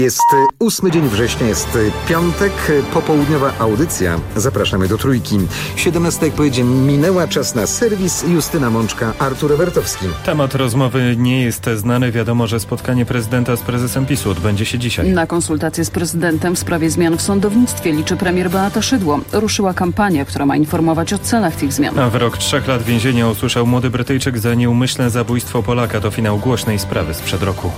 Jest 8 dzień września, jest piątek, popołudniowa audycja. Zapraszamy do Trójki. 17, jak powiedziałem, minęła, czas na serwis. Justyna Mączka, Artur Ewertowski. Temat rozmowy nie jest znany. Wiadomo, że spotkanie prezydenta z prezesem PiS-u odbędzie się dzisiaj. Na konsultacje z prezydentem w sprawie zmian w sądownictwie liczy premier Beata Szydło. Ruszyła kampania, która ma informować o celach tych zmian. A wyrok 3 lat więzienia usłyszał młody Brytyjczyk za nieumyślne zabójstwo Polaka. To finał głośnej sprawy sprzed roku.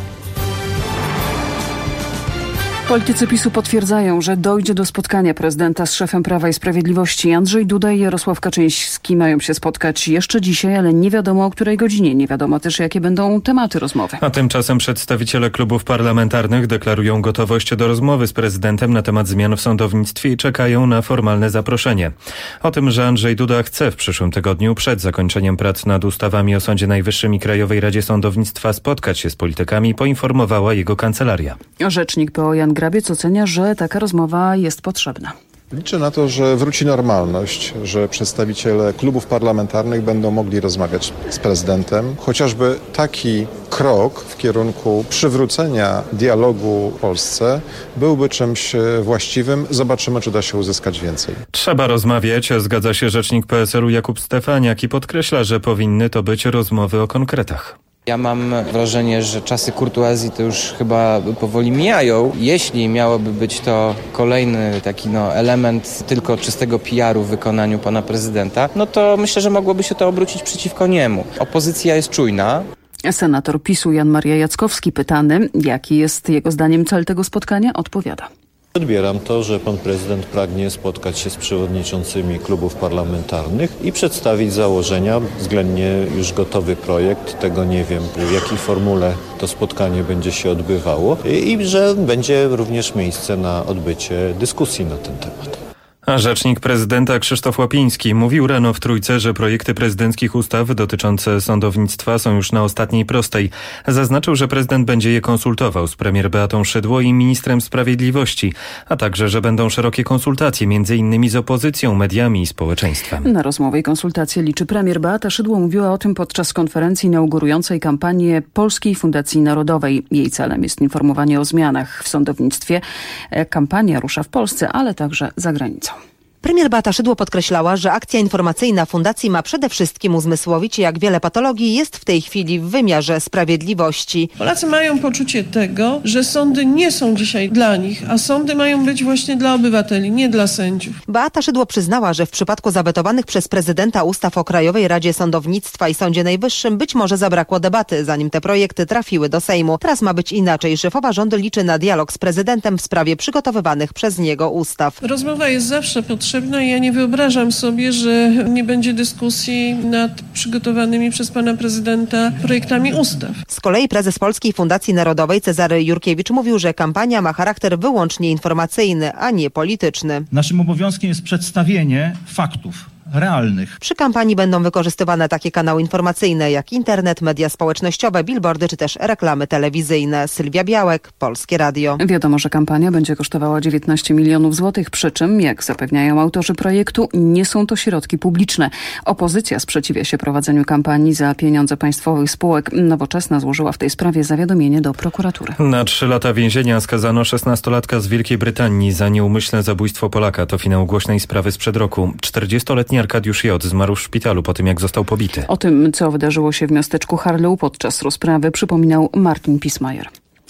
Politycy PiS-u potwierdzają, że dojdzie do spotkania prezydenta z szefem Prawa i Sprawiedliwości. Andrzej Duda i Jarosław Kaczyński mają się spotkać jeszcze dzisiaj, ale nie wiadomo o której godzinie. Nie wiadomo też, jakie będą tematy rozmowy. A tymczasem przedstawiciele klubów parlamentarnych deklarują gotowość do rozmowy z prezydentem na temat zmian w sądownictwie i czekają na formalne zaproszenie. O tym, że Andrzej Duda chce w przyszłym tygodniu przed zakończeniem prac nad ustawami o Sądzie Najwyższym i Krajowej Radzie Sądownictwa spotkać się z politykami, poinformowała jego kancelaria. Rzecznik PO Jan Grabiec ocenia, że taka rozmowa jest potrzebna. Liczę na to, że wróci normalność, że przedstawiciele klubów parlamentarnych będą mogli rozmawiać z prezydentem. Chociażby taki krok w kierunku przywrócenia dialogu w Polsce byłby czymś właściwym. Zobaczymy, czy da się uzyskać więcej. Trzeba rozmawiać, zgadza się rzecznik PSL-u Jakub Stefaniak i podkreśla, że powinny to być rozmowy o konkretach. Ja mam wrażenie, że czasy kurtuazji to już chyba powoli mijają. Jeśli miałoby być to kolejny taki element tylko czystego PR-u w wykonaniu pana prezydenta, no to myślę, że mogłoby się to obrócić przeciwko niemu. Opozycja jest czujna. Senator PiS-u Jan Maria Jackowski, pytany, jaki jest jego zdaniem cel tego spotkania, odpowiada. Odbieram to, że pan prezydent pragnie spotkać się z przewodniczącymi klubów parlamentarnych i przedstawić założenia, względnie już gotowy projekt. Tego nie wiem, w jakiej formule to spotkanie będzie się odbywało i że będzie również miejsce na odbycie dyskusji na ten temat. A rzecznik prezydenta Krzysztof Łapiński mówił rano w Trójce, że projekty prezydenckich ustaw dotyczące sądownictwa są już na ostatniej prostej. Zaznaczył, że prezydent będzie je konsultował z premier Beatą Szydło i ministrem sprawiedliwości, a także, że będą szerokie konsultacje m.in. z opozycją, mediami i społeczeństwem. Na rozmowę i konsultacje liczy premier Beata Szydło. Mówiła o tym podczas konferencji inaugurującej kampanię Polskiej Fundacji Narodowej. Jej celem jest informowanie o zmianach w sądownictwie. Kampania rusza w Polsce, ale także za granicą. Premier Beata Szydło podkreślała, że akcja informacyjna fundacji ma przede wszystkim uzmysłowić, jak wiele patologii jest w tej chwili w wymiarze sprawiedliwości. Polacy mają poczucie tego, że sądy nie są dzisiaj dla nich, a sądy mają być właśnie dla obywateli, nie dla sędziów. Beata Szydło przyznała, że w przypadku zawetowanych przez prezydenta ustaw o Krajowej Radzie Sądownictwa i Sądzie Najwyższym być może zabrakło debaty, zanim te projekty trafiły do Sejmu. Teraz ma być inaczej. Szefowa rządu liczy na dialog z prezydentem w sprawie przygotowywanych przez niego ustaw. Rozmowa jest zawsze potrzebna i ja nie wyobrażam sobie, że nie będzie dyskusji nad przygotowanymi przez pana prezydenta projektami ustaw. Z kolei prezes Polskiej Fundacji Narodowej Cezary Jurkiewicz mówił, że kampania ma charakter wyłącznie informacyjny, a nie polityczny. Naszym obowiązkiem jest przedstawienie faktów realnych. Przy kampanii będą wykorzystywane takie kanały informacyjne jak internet, media społecznościowe, billboardy czy też reklamy telewizyjne. Sylwia Białek, Polskie Radio. Wiadomo, że kampania będzie kosztowała 19 milionów złotych, przy czym, jak zapewniają autorzy projektu, nie są to środki publiczne. Opozycja sprzeciwia się prowadzeniu kampanii za pieniądze państwowych spółek. Nowoczesna złożyła w tej sprawie zawiadomienie do prokuratury. Na 3 lata więzienia skazano 16-latka z Wielkiej Brytanii za nieumyślne zabójstwo Polaka. To finał głośnej sprawy sprzed roku. 40-letni Arkadiusz J. zmarł w szpitalu po tym, jak został pobity. O tym, co wydarzyło się w miasteczku Harlow podczas rozprawy, przypominał Martin Pismayer.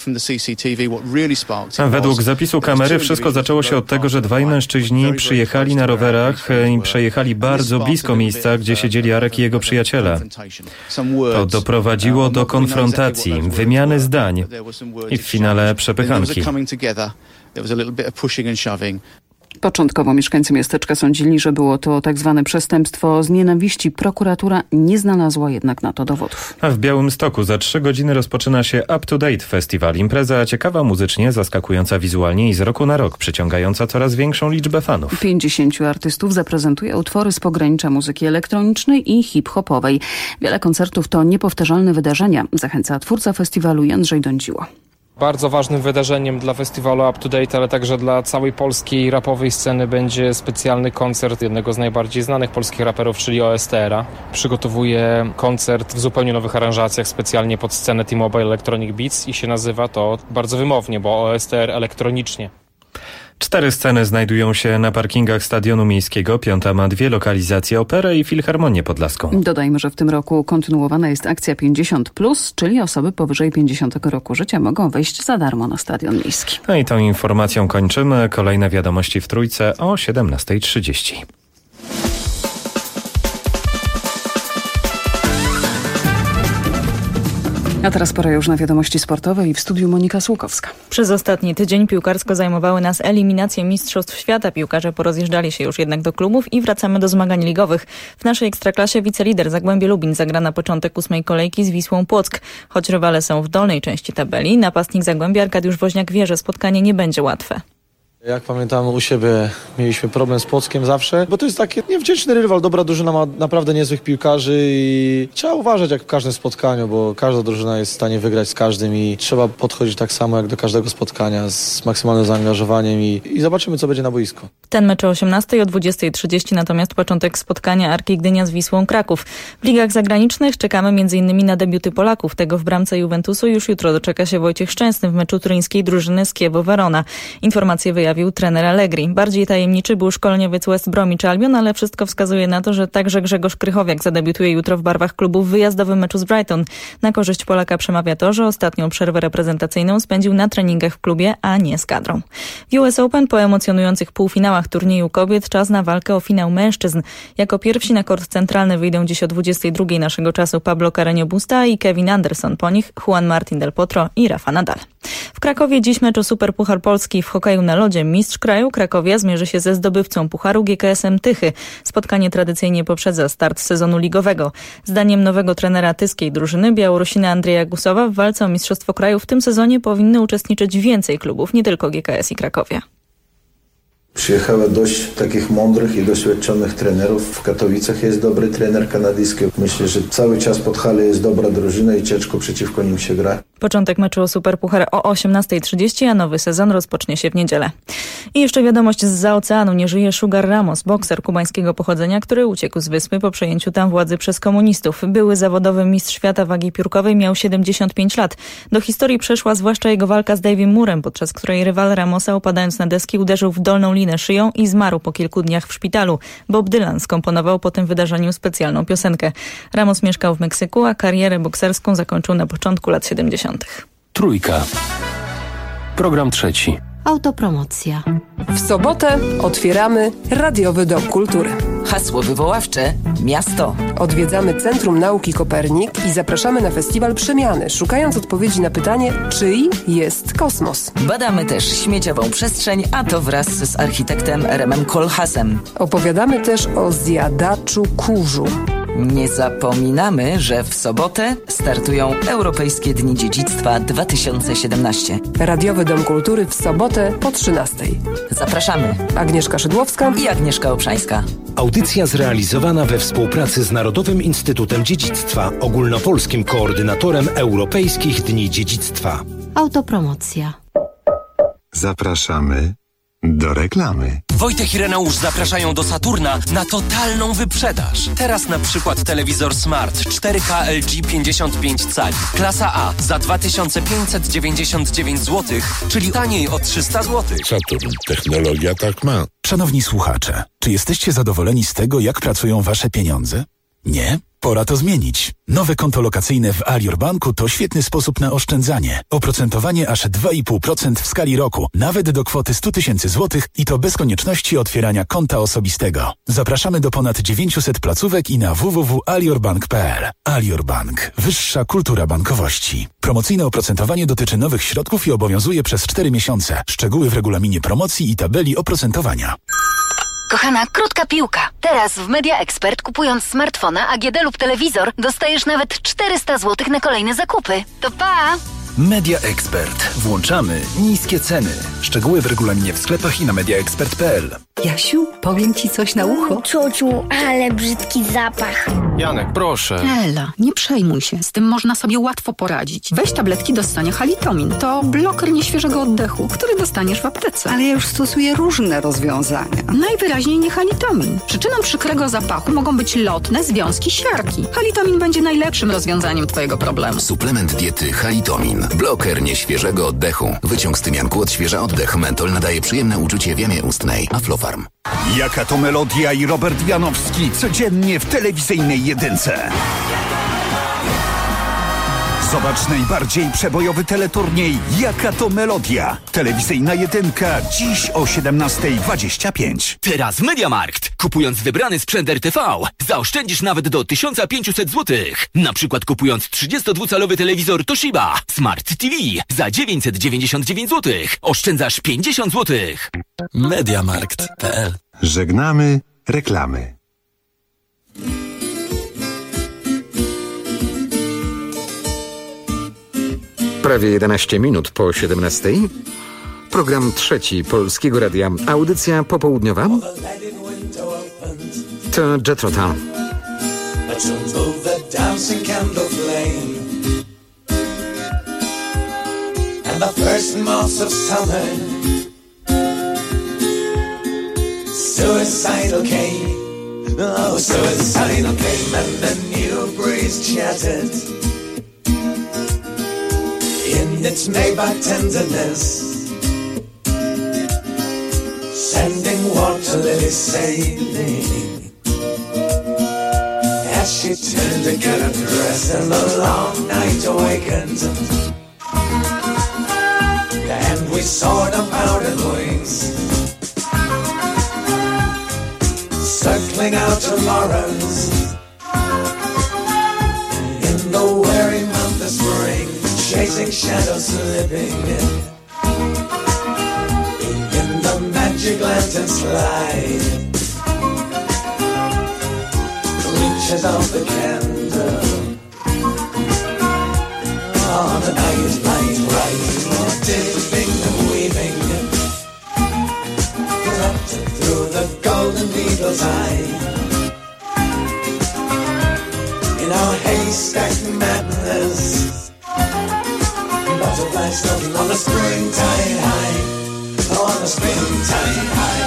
Według zapisu kamery wszystko zaczęło się od tego, że dwaj mężczyźni przyjechali na rowerach i przejechali bardzo blisko miejsca, gdzie siedzieli Arek i jego przyjaciele. To doprowadziło do konfrontacji, wymiany zdań i w finale przepychanki. Początkowo mieszkańcy miasteczka sądzili, że było to tak zwane przestępstwo z nienawiści. Prokuratura nie znalazła jednak na to dowodów. A w Białymstoku za 3 godziny rozpoczyna się Up to Date Festiwal. Impreza ciekawa muzycznie, zaskakująca wizualnie i z roku na rok przyciągająca coraz większą liczbę fanów. 50 artystów zaprezentuje utwory z pogranicza muzyki elektronicznej i hip-hopowej. Wiele koncertów to niepowtarzalne wydarzenia, zachęca twórca festiwalu Jędrzej Dądziło. Bardzo ważnym wydarzeniem dla festiwalu Up to Date, ale także dla całej polskiej rapowej sceny będzie specjalny koncert jednego z najbardziej znanych polskich raperów, czyli OSTR-a. Przygotowuje koncert w zupełnie nowych aranżacjach specjalnie pod scenę T-Mobile Electronic Beats i się nazywa to bardzo wymownie, bo OSTR elektronicznie. 4 sceny znajdują się na parkingach Stadionu Miejskiego. 5. ma 2 lokalizacje: Operę i Filharmonię Podlaską. Dodajmy, że w tym roku kontynuowana jest akcja 50+, czyli osoby powyżej 50 roku życia mogą wejść za darmo na Stadion Miejski. No i tą informacją kończymy. Kolejne wiadomości w Trójce o 17:30. A teraz pora już na wiadomości sportowe i w studiu Monika Słukowska. Przez ostatni tydzień piłkarsko zajmowały nas eliminacje Mistrzostw Świata. Piłkarze porozjeżdżali się już jednak do klubów i wracamy do zmagań ligowych. W naszej ekstraklasie wicelider Zagłębie Lubin zagra na początek 8. kolejki z Wisłą Płock. Choć rywale są w dolnej części tabeli, napastnik Zagłębia Arkadiusz Woźniak wie, że spotkanie nie będzie łatwe. Jak pamiętamy, u siebie mieliśmy problem z Płockiem zawsze, bo to jest taki niewdzięczny rywal, dobra drużyna, ma naprawdę niezłych piłkarzy i trzeba uważać jak w każdym spotkaniu, bo każda drużyna jest w stanie wygrać z każdym i trzeba podchodzić tak samo jak do każdego spotkania z maksymalnym zaangażowaniem i zobaczymy, co będzie na boisku. Ten mecz o 18:00, o 20:30 natomiast początek spotkania Arki Gdynia z Wisłą Kraków. W ligach zagranicznych czekamy m.in. na debiuty Polaków. Tego w bramce Juventusu już jutro doczeka się Wojciech Szczęsny w meczu turyńskiej drużyny z Chievo Verona. Informacje wyjawił trener Allegri. Bardziej tajemniczy był szkoleniowiec West Bromwich Albion, ale wszystko wskazuje na to, że także Grzegorz Krychowiak zadebiutuje jutro w barwach klubu w wyjazdowym meczu z Brighton. Na korzyść Polaka przemawia to, że ostatnią przerwę reprezentacyjną spędził na treningach w klubie, a nie z kadrą. W US Open po emocjonujących półfinałach turnieju kobiet czas na walkę o finał mężczyzn. Jako pierwsi na kort centralny wyjdą dziś o 22:00 naszego czasu Pablo Carreño Busta i Kevin Anderson, po nich Juan Martín del Potro i Rafa Nadal. W Krakowie dziś mecz o Superpuchar Polski w hokeju na lodzie. Mistrz kraju Krakowia zmierzy się ze zdobywcą pucharu GKS-em Tychy. Spotkanie tradycyjnie poprzedza start sezonu ligowego. Zdaniem nowego trenera tyskiej drużyny Białorusina Andrzeja Gusowa w walce o mistrzostwo kraju w tym sezonie powinny uczestniczyć więcej klubów, nie tylko GKS i Krakowia. Przyjechało dość takich mądrych i doświadczonych trenerów. W Katowicach jest dobry trener kanadyjski. Myślę, że cały czas pod halę jest dobra drużyna i ciężko przeciwko nim się gra. Początek meczu o Superpuchar o 18:30, a nowy sezon rozpocznie się w niedzielę. I jeszcze wiadomość zza oceanu. Nie żyje Sugar Ramos, bokser kubańskiego pochodzenia, który uciekł z wyspy po przejęciu tam władzy przez komunistów. Były zawodowy mistrz świata wagi piórkowej, miał 75 lat. Do historii przeszła zwłaszcza jego walka z Davem Moorem, podczas której rywal Ramosa, upadając na deski, uderzył w dolną linę szyją i zmarł po kilku dniach w szpitalu. Bob Dylan skomponował po tym wydarzeniu specjalną piosenkę. Ramos mieszkał w Meksyku, a karierę bokserską zakończył na początku lat 70. Trójka. Program trzeci. Autopromocja. W sobotę otwieramy Radiowy Dom Kultury. Hasło wywoławcze: miasto. Odwiedzamy Centrum Nauki Kopernik i zapraszamy na festiwal Przemiany, szukając odpowiedzi na pytanie, czyj jest kosmos. Badamy też śmieciową przestrzeń, a to wraz z architektem Remem Koolhaasem. Opowiadamy też o zjadaczu kurzu. Nie zapominamy, że w sobotę startują Europejskie Dni Dziedzictwa 2017. Radiowy Dom Kultury w sobotę po 13:00. Zapraszamy. Agnieszka Szydłowska i Agnieszka Obszańska. Audycja zrealizowana we współpracy z Narodowym Instytutem Dziedzictwa, ogólnopolskim koordynatorem Europejskich Dni Dziedzictwa. Autopromocja. Zapraszamy do reklamy. Wojtek i Reneusz zapraszają do Saturna na totalną wyprzedaż. Teraz na przykład telewizor Smart 4K LG 55 cali. Klasa A za 2599 zł, czyli taniej o 300 zł. Saturn. Technologia tak ma. Szanowni słuchacze, czy jesteście zadowoleni z tego, jak pracują wasze pieniądze? Nie? Pora to zmienić. Nowe konto lokacyjne w Alior Banku to świetny sposób na oszczędzanie. Oprocentowanie aż 2,5% w skali roku, nawet do kwoty 100 000 złotych i to bez konieczności otwierania konta osobistego. Zapraszamy do ponad 900 placówek i na www.aliorbank.pl. Alior Bank. Wyższa kultura bankowości. Promocyjne oprocentowanie dotyczy nowych środków i obowiązuje przez 4 miesiące. Szczegóły w regulaminie promocji i tabeli oprocentowania. Kochana, krótka piłka. Teraz w Media Expert, kupując smartfona, AGD lub telewizor, dostajesz nawet 400 zł na kolejne zakupy. To pa! Media Expert. Włączamy niskie ceny. Szczegóły w regulaminie w sklepach i na mediaexpert.pl. Jasiu, powiem ci coś na ucho. Ciociu, ale brzydki zapach. Janek, proszę. Ela, nie przejmuj się, z tym można sobie łatwo poradzić. Weź tabletki do ssania Halitomin. To bloker nieświeżego oddechu, który dostaniesz w aptece. Ale ja już stosuję różne rozwiązania. Najwyraźniej nie Halitomin. Przyczyną przykrego zapachu mogą być lotne związki siarki. Halitomin będzie najlepszym rozwiązaniem twojego problemu. Suplement diety Halitomin. Bloker nieświeżego oddechu. Wyciąg z tymianku odświeża oddech. Mentol nadaje przyjemne uczucie w jamie ustnej. Aflofarm. Jaka to melodia i Robert Janowski codziennie w telewizyjnej jedynce. Zobacz najbardziej przebojowy teleturniej Jaka to melodia. Telewizyjna jedynka dziś o 17:25. Teraz MediaMarkt. Kupując wybrany sprzęt RTV zaoszczędzisz nawet do 1500 zł. Na przykład kupując 32-calowy telewizor Toshiba Smart TV za 999 zł. Oszczędzasz 50 zł. MediaMarkt.pl. Żegnamy reklamy. Prawie 11 minut po 17. Program trzeci Polskiego Radia. Audycja popołudniowa to Jethro Tull. Suicidal came, oh, suicidal came, and the new breeze chatted in its Maybach tenderness, sending water lilies sailing as she turned to get her dress, and the long night awakened, and we soared on powdered wings, circling out tomorrows in the weary month of spring, chasing shadows slipping in the magic lantern slide, reaches of the candle on the night light right, dipping and weaving through the golden needle's eye, in our haystack madness, butterflies floating on the springtime high, on the springtime high.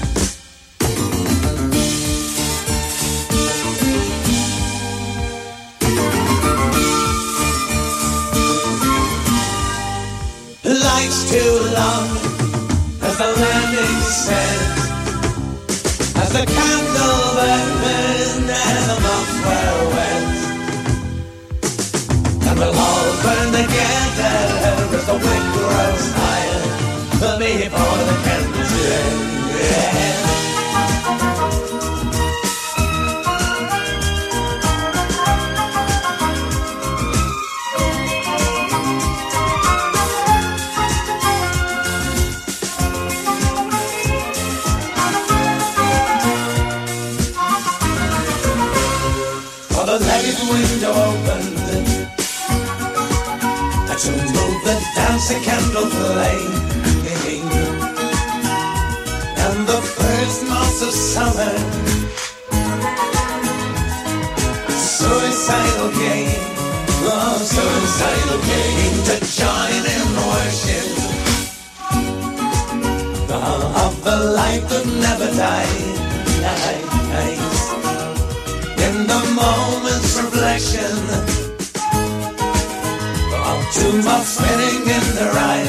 Life's too long, as the landing said, as the candle burned and the moths were wet, and we'll all burn together as the wind grows higher before the candles end. The lighted window opened to move the dancing candle flame, and the first months of summer, suicidal came, oh, suicidal came to join in worship of the light that never died. In the moment's reflection of two moths spinning in their eyes.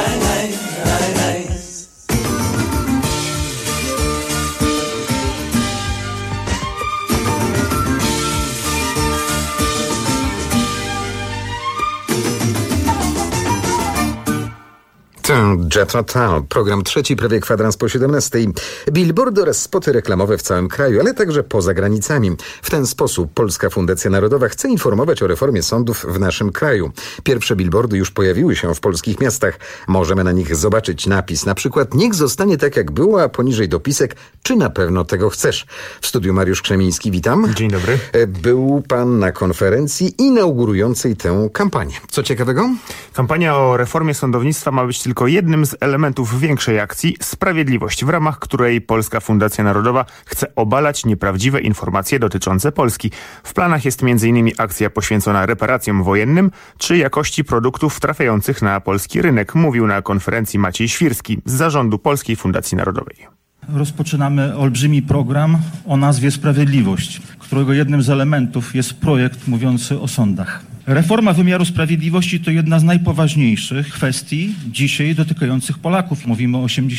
To Jethro Tull, program trzeci, prawie kwadrans po 17. Billboardy oraz spoty reklamowe w całym kraju, ale także poza granicami. W ten sposób Polska Fundacja Narodowa chce informować o reformie sądów w naszym kraju. Pierwsze billboardy już pojawiły się w polskich miastach. Możemy na nich zobaczyć napis, na przykład niech zostanie tak jak było, a poniżej dopisek, czy na pewno tego chcesz. W studiu Mariusz Krzemiński, witam. Dzień dobry. Był pan na konferencji inaugurującej tę kampanię. Co ciekawego? Kampania o reformie sądownictwa ma być tylko jednym jednym z elementów większej akcji Sprawiedliwość, w ramach której Polska Fundacja Narodowa chce obalać nieprawdziwe informacje dotyczące Polski. W planach jest m.in. akcja poświęcona reparacjom wojennym czy jakości produktów trafiających na polski rynek, mówił na konferencji Maciej Świrski z zarządu Polskiej Fundacji Narodowej. Rozpoczynamy olbrzymi program o nazwie Sprawiedliwość, którego jednym z elementów jest projekt mówiący o sądach. Reforma wymiaru sprawiedliwości to jedna z najpoważniejszych kwestii dzisiaj dotykających Polaków. Mówimy o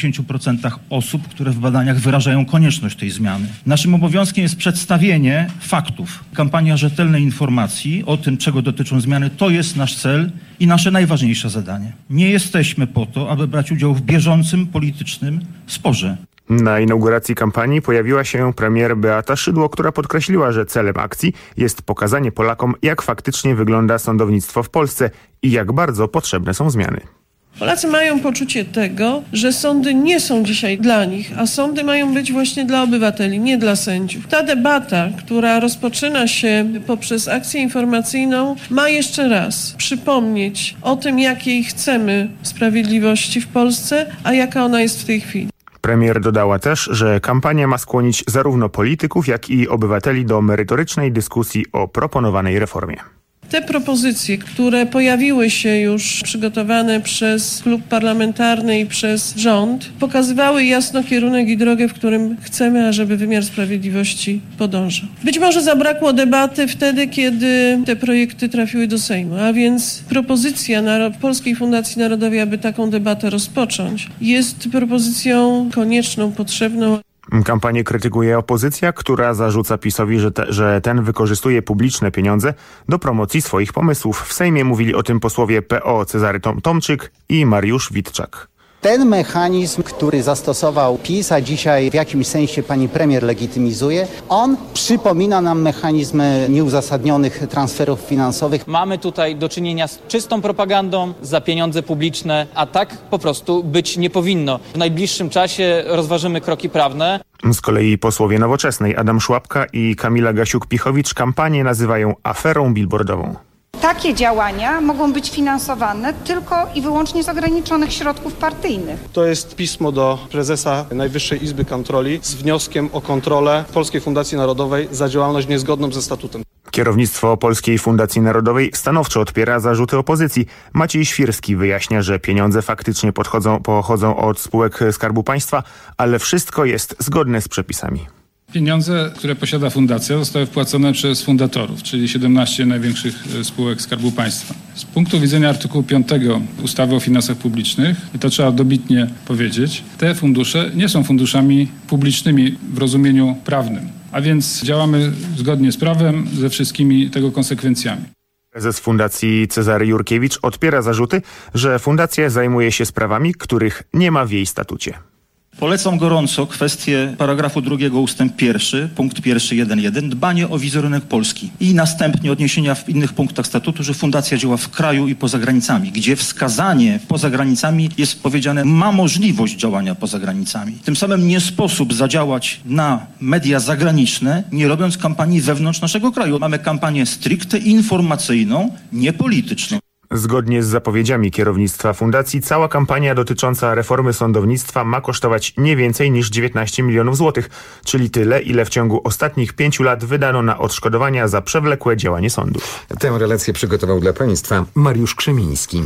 80% osób, które w badaniach wyrażają konieczność tej zmiany. Naszym obowiązkiem jest przedstawienie faktów. Kampania rzetelnej informacji o tym, czego dotyczą zmiany, to jest nasz cel i nasze najważniejsze zadanie. Nie jesteśmy po to, aby brać udział w bieżącym politycznym sporze. Na inauguracji kampanii pojawiła się premier Beata Szydło, która podkreśliła, że celem akcji jest pokazanie Polakom, jak faktycznie wygląda sądownictwo w Polsce i jak bardzo potrzebne są zmiany. Polacy mają poczucie tego, że sądy nie są dzisiaj dla nich, a sądy mają być właśnie dla obywateli, nie dla sędziów. Ta debata, która rozpoczyna się poprzez akcję informacyjną, ma jeszcze raz przypomnieć o tym, jakiej chcemy sprawiedliwości w Polsce, a jaka ona jest w tej chwili. Premier dodała też, że kampania ma skłonić zarówno polityków, jak i obywateli do merytorycznej dyskusji o proponowanej reformie. Te propozycje, które pojawiły się już przygotowane przez klub parlamentarny i przez rząd, pokazywały jasno kierunek i drogę, w którym chcemy, ażeby wymiar sprawiedliwości podążał. Być może zabrakło debaty wtedy, kiedy te projekty trafiły do Sejmu, a więc propozycja Polskiej Fundacji Narodowej, aby taką debatę rozpocząć, jest propozycją konieczną, potrzebną. Kampanię krytykuje opozycja, która zarzuca PiS-owi, że ten wykorzystuje publiczne pieniądze do promocji swoich pomysłów. W Sejmie mówili o tym posłowie PO Cezary Tomczyk i Mariusz Witczak. Ten mechanizm, który zastosował PiS, a dzisiaj w jakimś sensie pani premier legitymizuje, on przypomina nam mechanizmy nieuzasadnionych transferów finansowych. Mamy tutaj do czynienia z czystą propagandą za pieniądze publiczne, a tak po prostu być nie powinno. W najbliższym czasie rozważymy kroki prawne. Z kolei posłowie Nowoczesnej Adam Szłapka i Kamila Gasiuk-Pichowicz kampanię nazywają aferą billboardową. Takie działania mogą być finansowane tylko i wyłącznie z ograniczonych środków partyjnych. To jest pismo do prezesa Najwyższej Izby Kontroli z wnioskiem o kontrolę Polskiej Fundacji Narodowej za działalność niezgodną ze statutem. Kierownictwo Polskiej Fundacji Narodowej stanowczo odpiera zarzuty opozycji. Maciej Świrski wyjaśnia, że pieniądze faktycznie pochodzą od spółek Skarbu Państwa, ale wszystko jest zgodne z przepisami. Pieniądze, które posiada fundacja, zostały wpłacone przez fundatorów, czyli 17 największych spółek Skarbu Państwa. Z punktu widzenia artykułu 5 ustawy o finansach publicznych, i to trzeba dobitnie powiedzieć, te fundusze nie są funduszami publicznymi w rozumieniu prawnym, a więc działamy zgodnie z prawem, ze wszystkimi tego konsekwencjami. Prezes Fundacji Cezary Jurkiewicz odpiera zarzuty, że fundacja zajmuje się sprawami, których nie ma w jej statucie. Polecam gorąco kwestię paragrafu 2 ustęp 1, punkt 1.1.1, dbanie o wizerunek Polski i następnie odniesienia w innych punktach statutu, że fundacja działa w kraju i poza granicami, gdzie wskazanie poza granicami jest powiedziane, ma możliwość działania poza granicami. Tym samym nie sposób zadziałać na media zagraniczne, nie robiąc kampanii wewnątrz naszego kraju. Mamy kampanię stricte informacyjną, nie polityczną. Zgodnie z zapowiedziami kierownictwa fundacji, cała kampania dotycząca reformy sądownictwa ma kosztować nie więcej niż 19 milionów złotych, czyli tyle, ile w ciągu ostatnich 5 lat wydano na odszkodowania za przewlekłe działanie sądów. Tę relację przygotował dla Państwa Mariusz Krzemiński.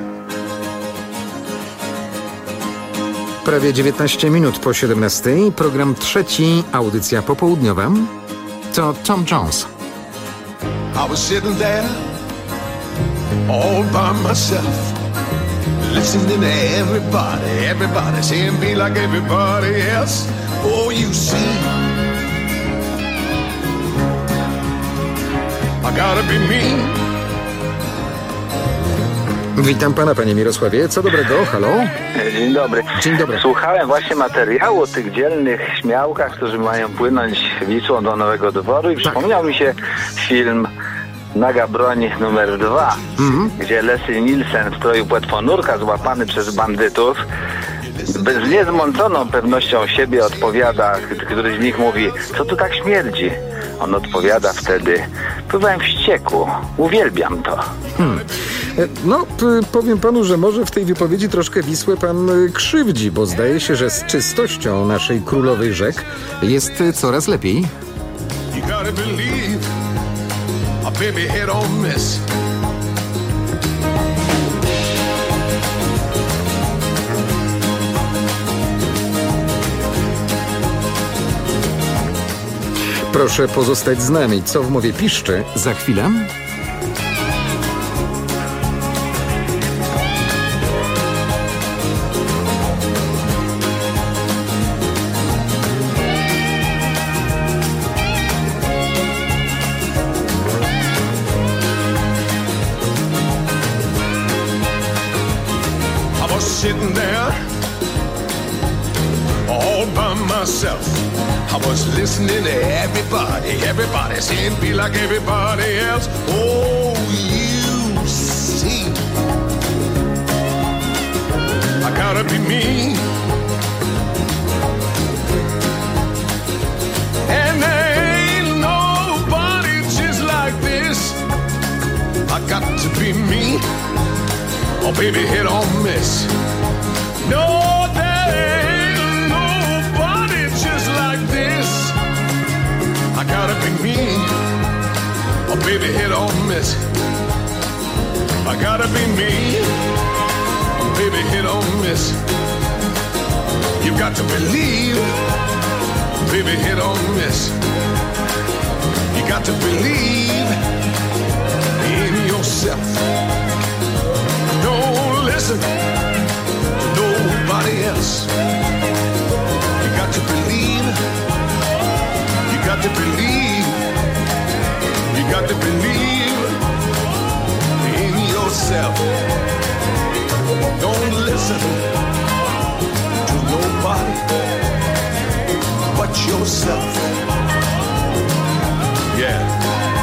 Prawie 19 minut po 17. Program trzeci, audycja popołudniowa. To Tom Jones. I was sitting there all by myself, listening to everybody saying be like everybody else. Oh, you see, I gotta be me. Witam pana, panie Mirosławie. Co dobrego? Halo? Dzień dobry. Dzień dobry. Słuchałem właśnie materiału o tych dzielnych śmiałkach, którzy mają płynąć Wisłą do Nowego Dworu i przypomniał mi się film Naga broń numer 2, gdzie Leslie Nielsen w stroju płetwonurka złapany przez bandytów z niezmąconą pewnością siebie odpowiada, któryś z nich mówi, co tu tak śmierdzi? On odpowiada wtedy, pływałem w ścieku, uwielbiam to. Powiem panu, że może w tej wypowiedzi troszkę Wisłę pan krzywdzi, bo zdaje się, że z czystością naszej królowej rzek jest coraz lepiej. You gotta believe a baby hit or miss. Proszę pozostać z nami. Co w mowie piszczy? Za chwilę. I was sitting there all by myself. I was listening to everybody saying be like everybody else. Oh, you see, I gotta be me. And there ain't nobody just like this. I got to be me. Oh, baby, hit or miss. No, there ain't nobody just like this. I gotta be me. Oh, baby, hit or miss. I gotta be me. Oh, baby, hit or miss. You got to believe. Baby, hit or miss. You got to believe in yourself. Don't listen to nobody else. You got to believe. You got to believe. You got to believe in yourself. Don't listen to nobody but yourself. Yeah.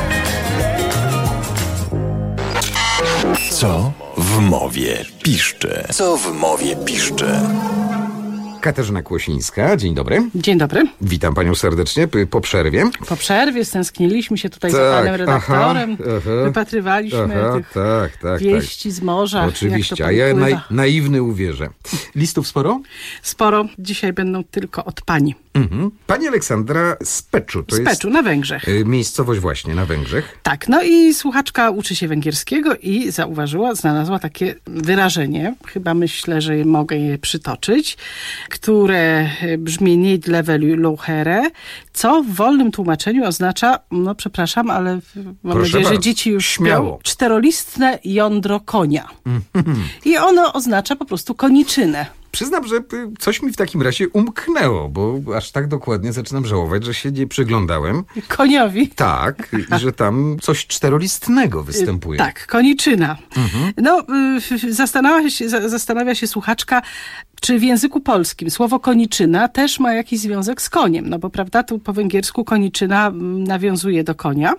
Co w mowie piszczy? Co w mowie piszczy? Katarzyna Kłosińska, dzień dobry. Dzień dobry. Witam panią serdecznie po przerwie. Po przerwie stęskniliśmy się tutaj za panem redaktorem. Wypatrywaliśmy tych wieści z morza. Oczywiście, a ja naiwny uwierzę. Listów sporo? Sporo. Dzisiaj będą tylko od pani. Pani Aleksandra z Peczu. Z Peczu, na Węgrzech. Miejscowość właśnie na Węgrzech. Tak, no i słuchaczka uczy się węgierskiego i znalazła takie wyrażenie, chyba myślę, że mogę je przytoczyć, które brzmi niet leveluchere, co w wolnym tłumaczeniu oznacza, no przepraszam, ale mam nadzieję, że dzieci już śmiało. Czterolistne jądro konia. I ono oznacza po prostu koniczynę. Przyznam, że coś mi w takim razie umknęło, bo aż tak dokładnie zaczynam żałować, że się nie przyglądałem. Koniowi? Tak, i że tam coś czterolistnego występuje. Tak, koniczyna. No, zastanawia się słuchaczka, czy w języku polskim słowo koniczyna też ma jakiś związek z koniem. No bo prawda, tu po węgiersku koniczyna nawiązuje do konia.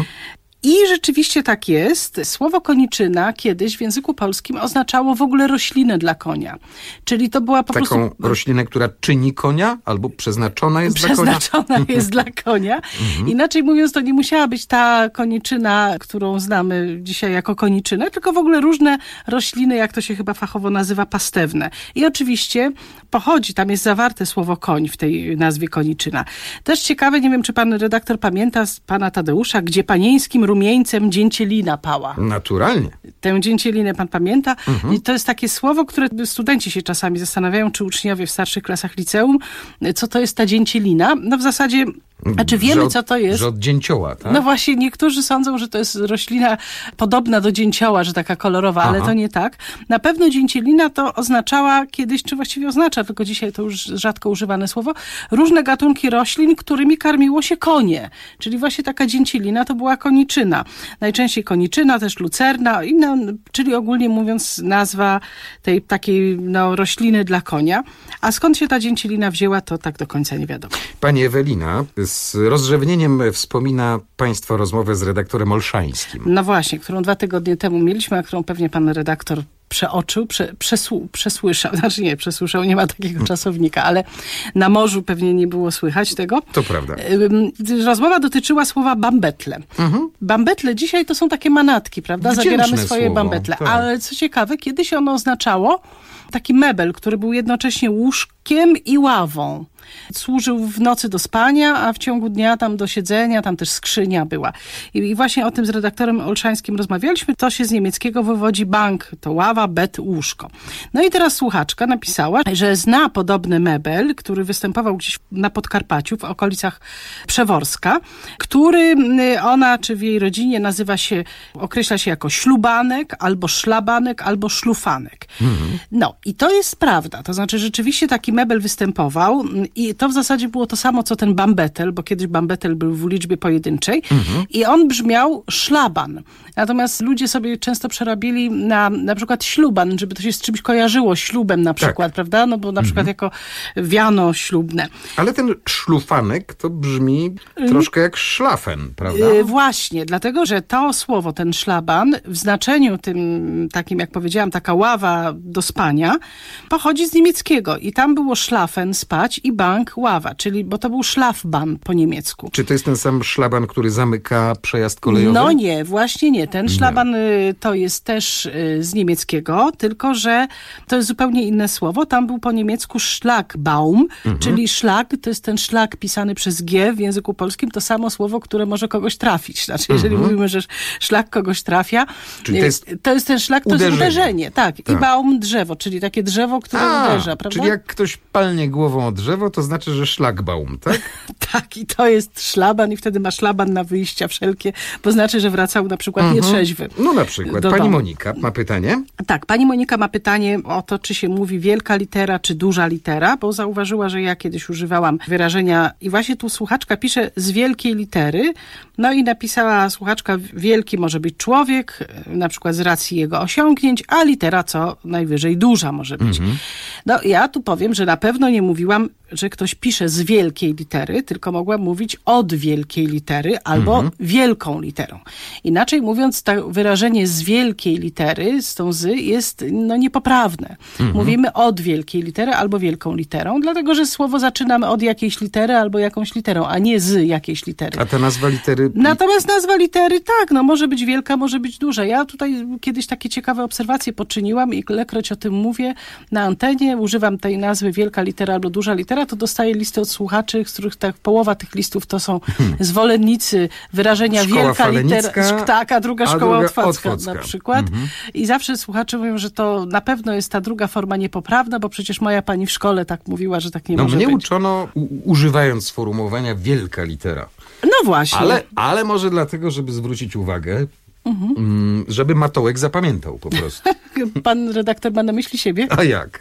I rzeczywiście tak jest. Słowo koniczyna kiedyś w języku polskim oznaczało w ogóle roślinę dla konia. Czyli to była po prostu... Taką roślinę, która czyni konia albo przeznaczona jest dla konia? Przeznaczona jest dla konia. Inaczej mówiąc, to nie musiała być ta koniczyna, którą znamy dzisiaj jako koniczynę, tylko w ogóle różne rośliny, jak to się chyba fachowo nazywa, pastewne. I oczywiście pochodzi, tam jest zawarte słowo koń w tej nazwie koniczyna. Też ciekawe, nie wiem, czy pan redaktor pamięta z pana Tadeusza, gdzie panieńskim rumieńcem dzięcielina pała. Naturalnie. Tę dzięcielinę pan pamięta? I to jest takie słowo, które studenci się czasami zastanawiają, czy uczniowie w starszych klasach liceum, co to jest ta dzięcielina. No w zasadzie, czy wiemy, co to jest? Że od dzięcioła, tak? No właśnie, niektórzy sądzą, że to jest roślina podobna do dzięcioła, że taka kolorowa, ale to nie tak. Na pewno dzięcielina to oznaczała kiedyś, czy właściwie oznacza, tylko dzisiaj to już rzadko używane słowo, różne gatunki roślin, którymi karmiło się konie. Czyli właśnie taka dzięcielina to była koniczyna. Najczęściej koniczyna, też lucerna, czyli ogólnie mówiąc nazwa tej takiej rośliny dla konia. A skąd się ta dzięcielina wzięła, to tak do końca nie wiadomo. Pani Ewelina z rozrzewnieniem wspomina państwo rozmowę z redaktorem Olszańskim. No właśnie, którą 2 tygodnie temu mieliśmy, a którą pewnie pan redaktor przeoczył, przesłyszał, znaczy nie, przesłyszał, nie ma takiego czasownika, ale na morzu pewnie nie było słychać tego. To prawda. Rozmowa dotyczyła słowa bambetle. Bambetle dzisiaj to są takie manatki, prawda? Wdzięczne Zabieramy swoje słowo, bambetle. tak. Ale co ciekawe, kiedyś ono oznaczało taki mebel, który był jednocześnie łóżkiem i ławą. Służył w nocy do spania, a w ciągu dnia tam do siedzenia, tam też skrzynia była. I właśnie o tym z redaktorem Olszańskim rozmawialiśmy. To się z niemieckiego wywodzi bank, to ława, bet, łóżko. No i teraz słuchaczka napisała, że zna podobny mebel, który występował gdzieś na Podkarpaciu, w okolicach Przeworska, który ona, czy w jej rodzinie określa się jako ślubanek, albo szlabanek, albo szlufanek. No i to jest prawda. To znaczy rzeczywiście taki mebel występował i to w zasadzie było to samo, co ten bambetel, bo kiedyś bambetel był w liczbie pojedynczej i on brzmiał szlaban. Natomiast ludzie sobie często przerobili na przykład śluban, żeby to się z czymś kojarzyło, ślubem na przykład, prawda? No bo na przykład jako wiano ślubne. Ale ten szlufanek to brzmi troszkę jak szlafen, prawda? Właśnie, dlatego, że to słowo, ten szlaban, w znaczeniu tym takim, jak powiedziałam, taka ława do spania, pochodzi z niemieckiego i tam było szlafen, spać, i bank, ława, czyli, bo to był Schlafban po niemiecku. Czy to jest ten sam szlaban, który zamyka przejazd kolejowy? No nie, właśnie nie. Ten szlaban to jest też z niemieckiego, tylko że to jest zupełnie inne słowo. Tam był po niemiecku Schlagbaum, czyli szlag, to jest ten szlag pisany przez G w języku polskim, to samo słowo, które może kogoś trafić. Znaczy, jeżeli mówimy, że szlag kogoś trafia, czyli to jest ten szlag, to jest uderzenie. Tak. I baum, drzewo, czyli takie drzewo, które uderza, prawda? Czyli jak ktoś palnie głową o drzewo, to znaczy, że szlagbaum, tak? Tak, i to jest szlaban i wtedy ma szlaban na wyjścia wszelkie, bo znaczy, że wracał na przykład nietrzeźwy. No na przykład. Pani Monika ma pytanie? Tak, pani Monika ma pytanie o to, czy się mówi wielka litera, czy duża litera, bo zauważyła, że ja kiedyś używałam wyrażenia i właśnie tu słuchaczka pisze z wielkiej litery, no i napisała słuchaczka, wielki może być człowiek, na przykład z racji jego osiągnięć, a litera co najwyżej duża może być. No ja tu powiem, że na pewno nie mówiłam, że ktoś pisze z wielkiej litery, tylko mogła mówić od wielkiej litery albo wielką literą. Inaczej mówiąc, to wyrażenie z wielkiej litery, z tą z, jest niepoprawne. Mówimy od wielkiej litery albo wielką literą, dlatego że słowo zaczynamy od jakiejś litery albo jakąś literą, a nie z jakiejś litery. A ta nazwa litery... Natomiast nazwa litery, tak, może być wielka, może być duża. Ja tutaj kiedyś takie ciekawe obserwacje poczyniłam i ilekroć o tym mówię na antenie, używam tej nazwy wielka litera albo duża litera, to dostaję listy od słuchaczy, z których tak połowa tych listów to są zwolennicy wyrażenia szkoła wielka litera, tak, a druga szkoła otwocka na przykład. I zawsze słuchacze mówią, że to na pewno jest ta druga forma niepoprawna, bo przecież moja pani w szkole tak mówiła, że tak nie może być. Mnie uczono, używając sformułowania wielka litera. No właśnie. Ale może dlatego, żeby zwrócić uwagę, żeby Matołek zapamiętał po prostu. Pan redaktor ma na myśli siebie? A jak?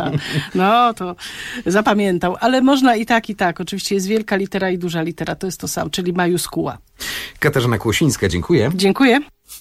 No to zapamiętał. Ale można i tak. Oczywiście jest wielka litera i duża litera. To jest to samo, czyli majuskuła. Katarzyna Kłosińska, dziękuję. Dziękuję.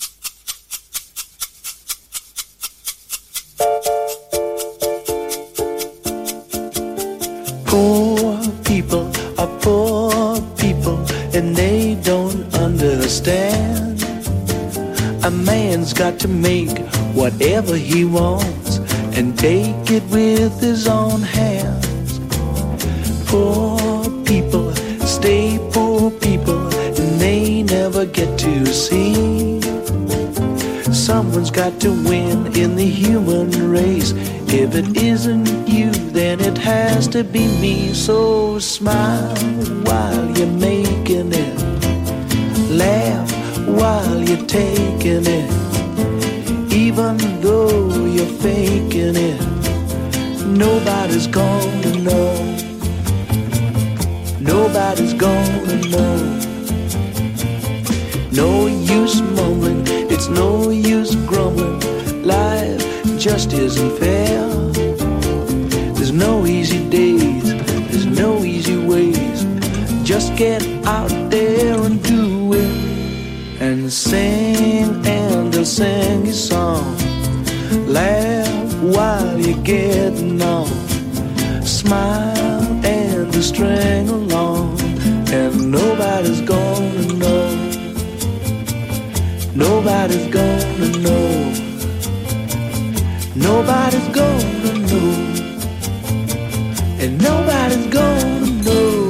Poor people are poor people and they don't understand. A man's got to make whatever he wants and take it with his own hands. Poor people stay poor people and they never get to see. Someone's got to win in the human race. If it isn't you, then it has to be me. So smile while you're making it. Laugh while you're taking it. Even though you're faking it, nobody's gonna know. Nobody's gonna know. No use mumbling, it's no use grumbling. Life just isn't fair. There's no easy days, there's no easy ways. Just get out there and do it. And sing and they'll sing your song. Laugh while you're getting on. Smile and they'll string along. And nobody's gonna know. Nobody's gonna know. nobody's gonna know, and nobody's gonna know.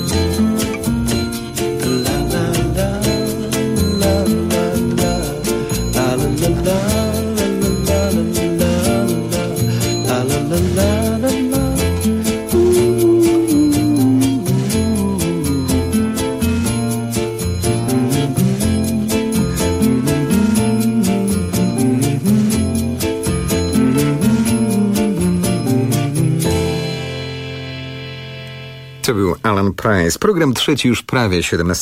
La la la la la la la la la la la la la la. To był Alan Price. Program trzeci już prawie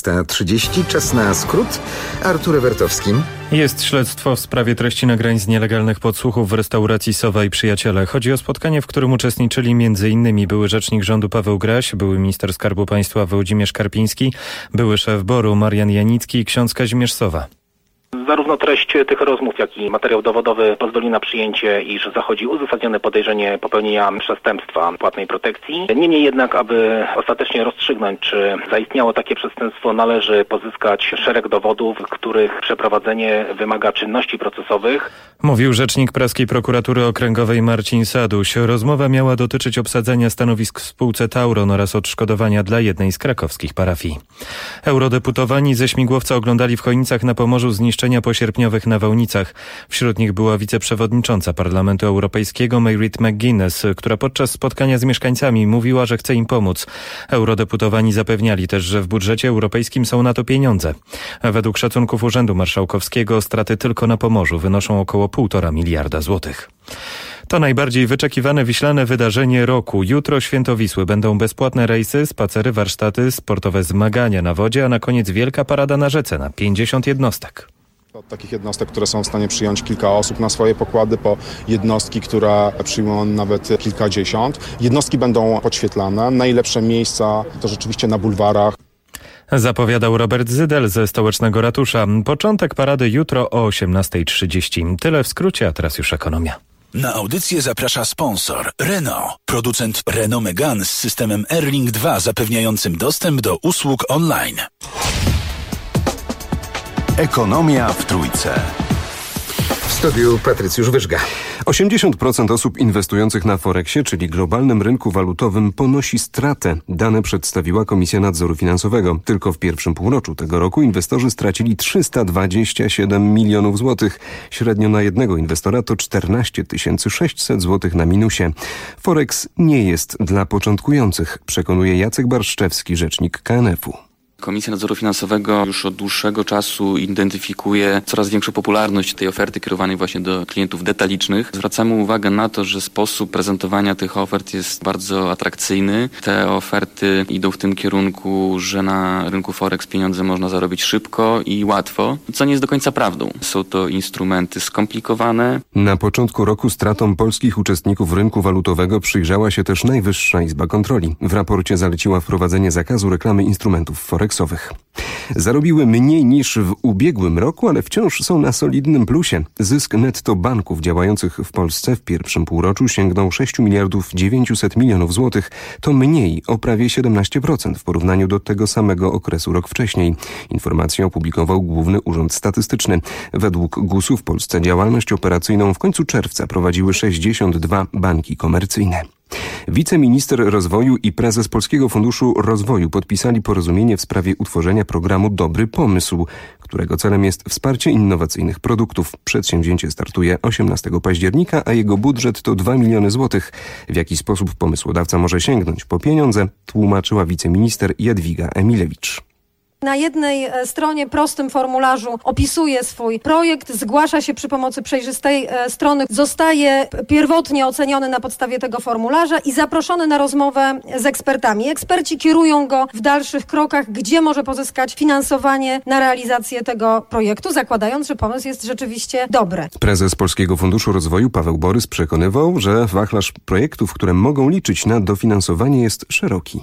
17:30. Czas na skrót. Artur Ewertowski. Jest śledztwo w sprawie treści nagrań z nielegalnych podsłuchów w restauracji Sowa i Przyjaciele. Chodzi o spotkanie, w którym uczestniczyli m.in. były rzecznik rządu Paweł Graś, były minister Skarbu Państwa Włodzimierz Karpiński, były szef BOR-u Marian Janicki i ksiądz Kazimierz Sowa. Zarówno treść tych rozmów, jak i materiał dowodowy pozwoli na przyjęcie, iż zachodzi uzasadnione podejrzenie popełnienia przestępstwa płatnej protekcji. Niemniej jednak, aby ostatecznie rozstrzygnąć, czy zaistniało takie przestępstwo, należy pozyskać szereg dowodów, których przeprowadzenie wymaga czynności procesowych. Mówił rzecznik praskiej prokuratury okręgowej Marcin Saduś. Rozmowa miała dotyczyć obsadzenia stanowisk w spółce Tauron oraz odszkodowania dla jednej z krakowskich parafii. Eurodeputowani ze śmigłowca oglądali w Chojnicach na Pomorzu zniszczenia po sierpniowych nawałnicach. Wśród nich była wiceprzewodnicząca Parlamentu Europejskiego Mairead McGuinness, która podczas spotkania z mieszkańcami mówiła, że chce im pomóc. Eurodeputowani zapewniali też, że w budżecie europejskim są na to pieniądze. Według szacunków Urzędu Marszałkowskiego straty tylko na Pomorzu wynoszą około 1,5 miliarda złotych. To najbardziej wyczekiwane wiślane wydarzenie roku. Jutro Święto Wisły. Będą bezpłatne rejsy, spacery, warsztaty, sportowe zmagania na wodzie, a na koniec wielka parada na rzece na 50 jednostek. Od takich jednostek, które są w stanie przyjąć kilka osób na swoje pokłady, po jednostki, które przyjmują nawet kilkadziesiąt. Jednostki będą podświetlane. Najlepsze miejsca to rzeczywiście na bulwarach. Zapowiadał Robert Zydel ze stołecznego ratusza. Początek parady jutro o 18:30. Tyle w skrócie, a teraz już ekonomia. Na audycję zaprasza sponsor Renault, producent Renault Megane z systemem Airlink 2 zapewniającym dostęp do usług online. Ekonomia w Trójce. W studiu Patrycjusz Wyżga. 80% osób inwestujących na Forexie, czyli globalnym rynku walutowym, ponosi stratę. Dane przedstawiła Komisja Nadzoru Finansowego. Tylko w pierwszym półroczu tego roku inwestorzy stracili 327 milionów złotych. Średnio na jednego inwestora to 14 600 złotych na minusie. Forex nie jest dla początkujących, przekonuje Jacek Barszczewski, rzecznik KNF-u. Komisja Nadzoru Finansowego już od dłuższego czasu identyfikuje coraz większą popularność tej oferty kierowanej właśnie do klientów detalicznych. Zwracamy uwagę na to, że sposób prezentowania tych ofert jest bardzo atrakcyjny. Te oferty idą w tym kierunku, że na rynku Forex pieniądze można zarobić szybko i łatwo, co nie jest do końca prawdą. Są to instrumenty skomplikowane. Na początku roku stratom polskich uczestników rynku walutowego przyjrzała się też Najwyższa Izba Kontroli. W raporcie zaleciła wprowadzenie zakazu reklamy instrumentów forexowych. Zarobiły mniej niż w ubiegłym roku, ale wciąż są na solidnym plusie. Zysk netto banków działających w Polsce w pierwszym półroczu sięgnął 6 miliardów 900 milionów złotych. To mniej o prawie 17% w porównaniu do tego samego okresu rok wcześniej. Informację opublikował Główny Urząd Statystyczny. Według GUS-u w Polsce działalność operacyjną w końcu czerwca prowadziły 62 banki komercyjne. Wiceminister rozwoju i prezes Polskiego Funduszu Rozwoju podpisali porozumienie w sprawie utworzenia programu Dobry Pomysł, którego celem jest wsparcie innowacyjnych produktów. Przedsięwzięcie startuje 18 października, a jego budżet to 2 miliony złotych. W jaki sposób pomysłodawca może sięgnąć po pieniądze, tłumaczyła wiceminister Jadwiga Emilewicz. Na jednej stronie, prostym formularzu opisuje swój projekt, zgłasza się przy pomocy przejrzystej strony, zostaje pierwotnie oceniony na podstawie tego formularza i zaproszony na rozmowę z ekspertami. Eksperci kierują go w dalszych krokach, gdzie może pozyskać finansowanie na realizację tego projektu, zakładając, że pomysł jest rzeczywiście dobry. Prezes Polskiego Funduszu Rozwoju Paweł Borys przekonywał, że wachlarz projektów, które mogą liczyć na dofinansowanie, jest szeroki.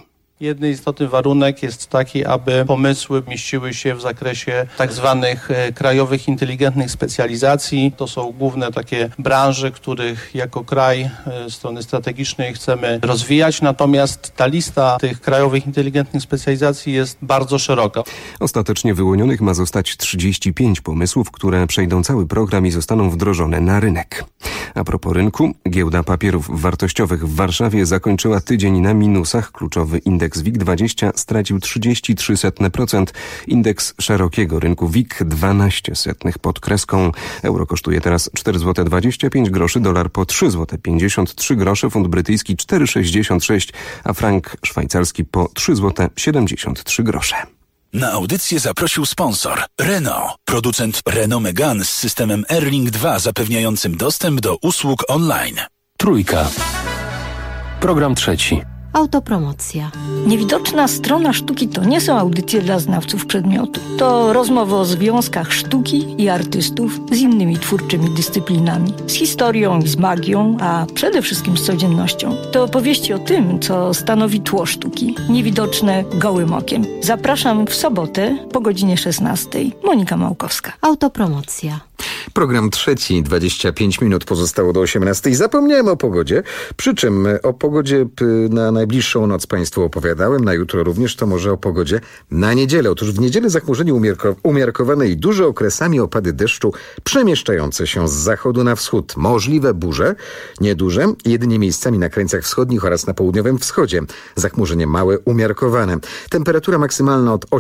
Jeden istotny warunek jest taki, aby pomysły mieściły się w zakresie tak zwanych krajowych inteligentnych specjalizacji. To są główne takie branże, których jako kraj strony strategicznej chcemy rozwijać, natomiast ta lista tych krajowych inteligentnych specjalizacji jest bardzo szeroka. Ostatecznie wyłonionych ma zostać 35 pomysłów, które przejdą cały program i zostaną wdrożone na rynek. A propos rynku, giełda papierów wartościowych w Warszawie zakończyła tydzień na minusach. Kluczowy indeks WIG20 stracił 0,33%. Indeks szerokiego rynku WIG 0,12 pod kreską. Euro kosztuje teraz 4,25 zł, dolar po 3,53 zł, funt brytyjski 4,66, a frank szwajcarski po 3,73 zł. Na audycję zaprosił sponsor Renault, producent Renault Megane z systemem Airlink 2 zapewniającym dostęp do usług online. Trójka. Program trzeci. Autopromocja. Niewidoczna strona sztuki to nie są audycje dla znawców przedmiotu. To rozmowy o związkach sztuki i artystów z innymi twórczymi dyscyplinami, z historią i z magią, a przede wszystkim z codziennością. To opowieści o tym, co stanowi tło sztuki, niewidoczne gołym okiem. Zapraszam w sobotę po godzinie 16. Monika Małkowska. Autopromocja. Program trzeci, 25 minut pozostało do 18. Zapomniałem o pogodzie, przy czym o pogodzie na najbliższą noc Państwu opowiadałem, na jutro również, to może o pogodzie na niedzielę. Otóż w niedzielę zachmurzenie umiarkowane i duże, okresami opady deszczu przemieszczające się z zachodu na wschód. Możliwe burze, nieduże, jedynie miejscami na krańcach wschodnich oraz na południowym wschodzie. Zachmurzenie małe, umiarkowane. Temperatura maksymalna od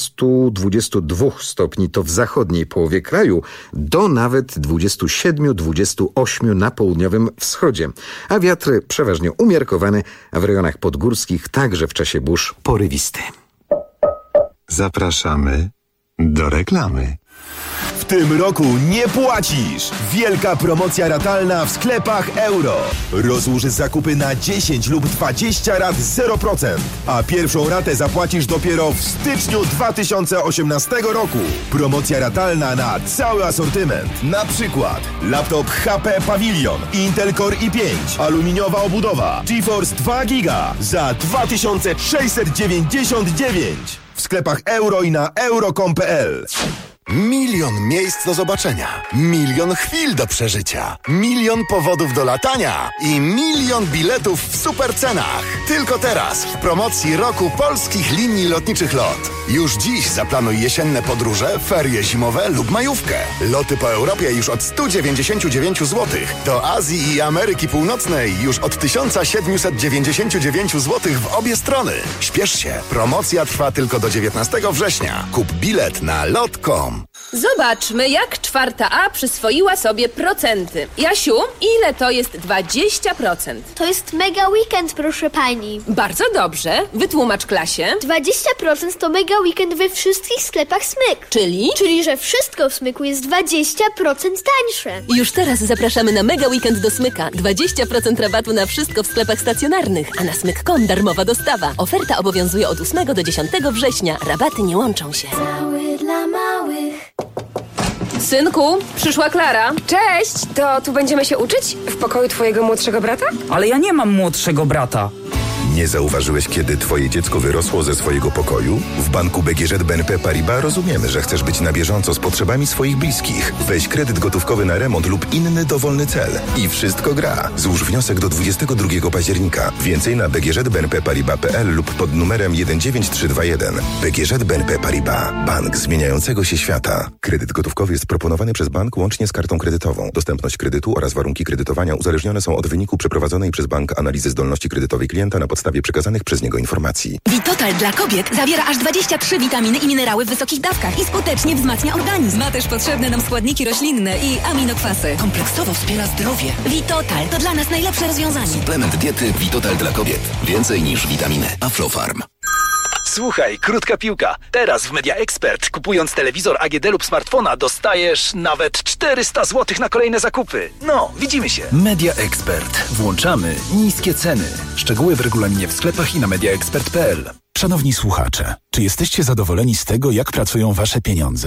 18-22 stopni to w zachodniej połowie kraju, do nawet 27-28 na południowym wschodzie. A wiatry przeważnie umiarkowane, a w rejonach podgórskich także w czasie burz porywisty. Zapraszamy do reklamy. W tym roku nie płacisz! Wielka promocja ratalna w sklepach Euro. Rozłóż zakupy na 10 lub 20 rat 0%, a pierwszą ratę zapłacisz dopiero w styczniu 2018 roku. Promocja ratalna na cały asortyment. Na przykład laptop HP Pavilion, Intel Core i5, aluminiowa obudowa, GeForce 2 GB za 2699 w sklepach Euro i na euro.com.pl. Milion miejsc do zobaczenia, milion chwil do przeżycia, milion powodów do latania i milion biletów w supercenach. Tylko teraz w promocji roku polskich linii lotniczych LOT. Już dziś zaplanuj jesienne podróże, ferie zimowe lub majówkę. Loty po Europie już od 199 zł. Do Azji i Ameryki Północnej już od 1799 zł w obie strony. Śpiesz się, promocja trwa tylko do 19 września. Kup bilet na lot.com. Zobaczmy, jak 4A przyswoiła sobie procenty. Jasiu, ile to jest 20%? To jest mega weekend, proszę pani. Bardzo dobrze. Wytłumacz klasie. 20% to mega weekend we wszystkich sklepach Smyk. Czyli? Czyli, że wszystko w Smyku jest 20% tańsze. Już teraz zapraszamy na mega weekend do Smyka. 20% rabatu na wszystko w sklepach stacjonarnych, a na smyk.com darmowa dostawa. Oferta obowiązuje od 8 do 10 września. Rabaty nie łączą się. Cały dla małych. Synku, przyszła Klara. Cześć, to tu będziemy się uczyć? W pokoju twojego młodszego brata? Ale ja nie mam młodszego brata. Nie zauważyłeś, kiedy twoje dziecko wyrosło ze swojego pokoju? W banku BGŻ BNP Paribas rozumiemy, że chcesz być na bieżąco z potrzebami swoich bliskich. Weź kredyt gotówkowy na remont lub inny dowolny cel. I wszystko gra. Złóż wniosek do 22 października. Więcej na bgżbnpparibas.pl lub pod numerem 19321. BGŻ BNP Paribas. Bank zmieniającego się świata. Kredyt gotówkowy jest proponowany przez bank łącznie z kartą kredytową. Dostępność kredytu oraz warunki kredytowania uzależnione są od wyniku przeprowadzonej przez bank analizy zdolności kredytowej klienta na podstawie przekazanych przez niego informacji. Vitotal dla kobiet zawiera aż 23 witaminy i minerały w wysokich dawkach i skutecznie wzmacnia organizm. Ma też potrzebne nam składniki roślinne i aminokwasy. Kompleksowo wspiera zdrowie. Vitotal to dla nas najlepsze rozwiązanie. Suplement diety Vitotal dla kobiet. Więcej niż witaminy. Aflofarm. Słuchaj, krótka piłka. Teraz w Media Expert, kupując telewizor AGD lub smartfona, dostajesz nawet 400 zł na kolejne zakupy. No, widzimy się. Media Expert. Włączamy niskie ceny. Szczegóły w regulaminie w sklepach i na mediaexpert.pl. Szanowni słuchacze, czy jesteście zadowoleni z tego, jak pracują wasze pieniądze?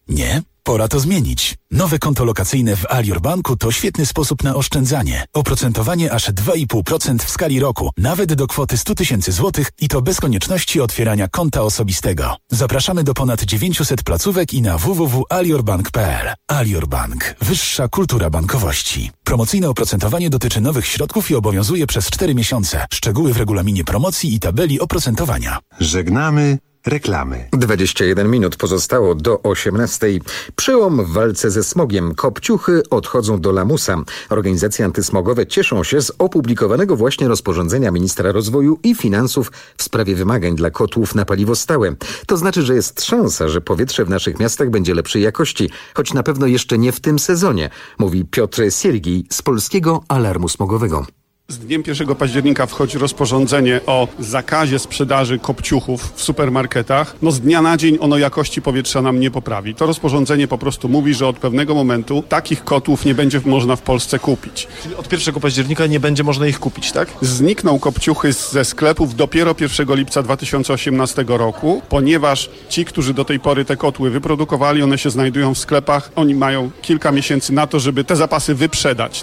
Nie? Pora to zmienić. Nowe konto lokacyjne w Alior Banku to świetny sposób na oszczędzanie. Oprocentowanie aż 2,5% w skali roku, nawet do kwoty 100 000 złotych i to bez konieczności otwierania konta osobistego. Zapraszamy do ponad 900 placówek i na www.aliorbank.pl. Alior Bank. Wyższa kultura bankowości. Promocyjne oprocentowanie dotyczy nowych środków i obowiązuje przez 4 miesiące. Szczegóły w regulaminie promocji i tabeli oprocentowania. Żegnamy reklamy. 21 minut pozostało do 18. Przełom w walce ze smogiem. Kopciuchy odchodzą do lamusa. Organizacje antysmogowe cieszą się z opublikowanego właśnie rozporządzenia ministra rozwoju i finansów w sprawie wymagań dla kotłów na paliwo stałe. To znaczy, że jest szansa, że powietrze w naszych miastach będzie lepszej jakości, choć na pewno jeszcze nie w tym sezonie, mówi Piotr Siergij z Polskiego Alarmu Smogowego. Z dniem 1 października wchodzi rozporządzenie o zakazie sprzedaży kopciuchów w supermarketach. Z dnia na dzień ono jakości powietrza nam nie poprawi. To rozporządzenie po prostu mówi, że od pewnego momentu takich kotłów nie będzie można w Polsce kupić. Czyli od 1 października nie będzie można ich kupić, tak? Znikną kopciuchy ze sklepów dopiero 1 lipca 2018 roku, ponieważ ci, którzy do tej pory te kotły wyprodukowali, one się znajdują w sklepach, oni mają kilka miesięcy na to, żeby te zapasy wyprzedać.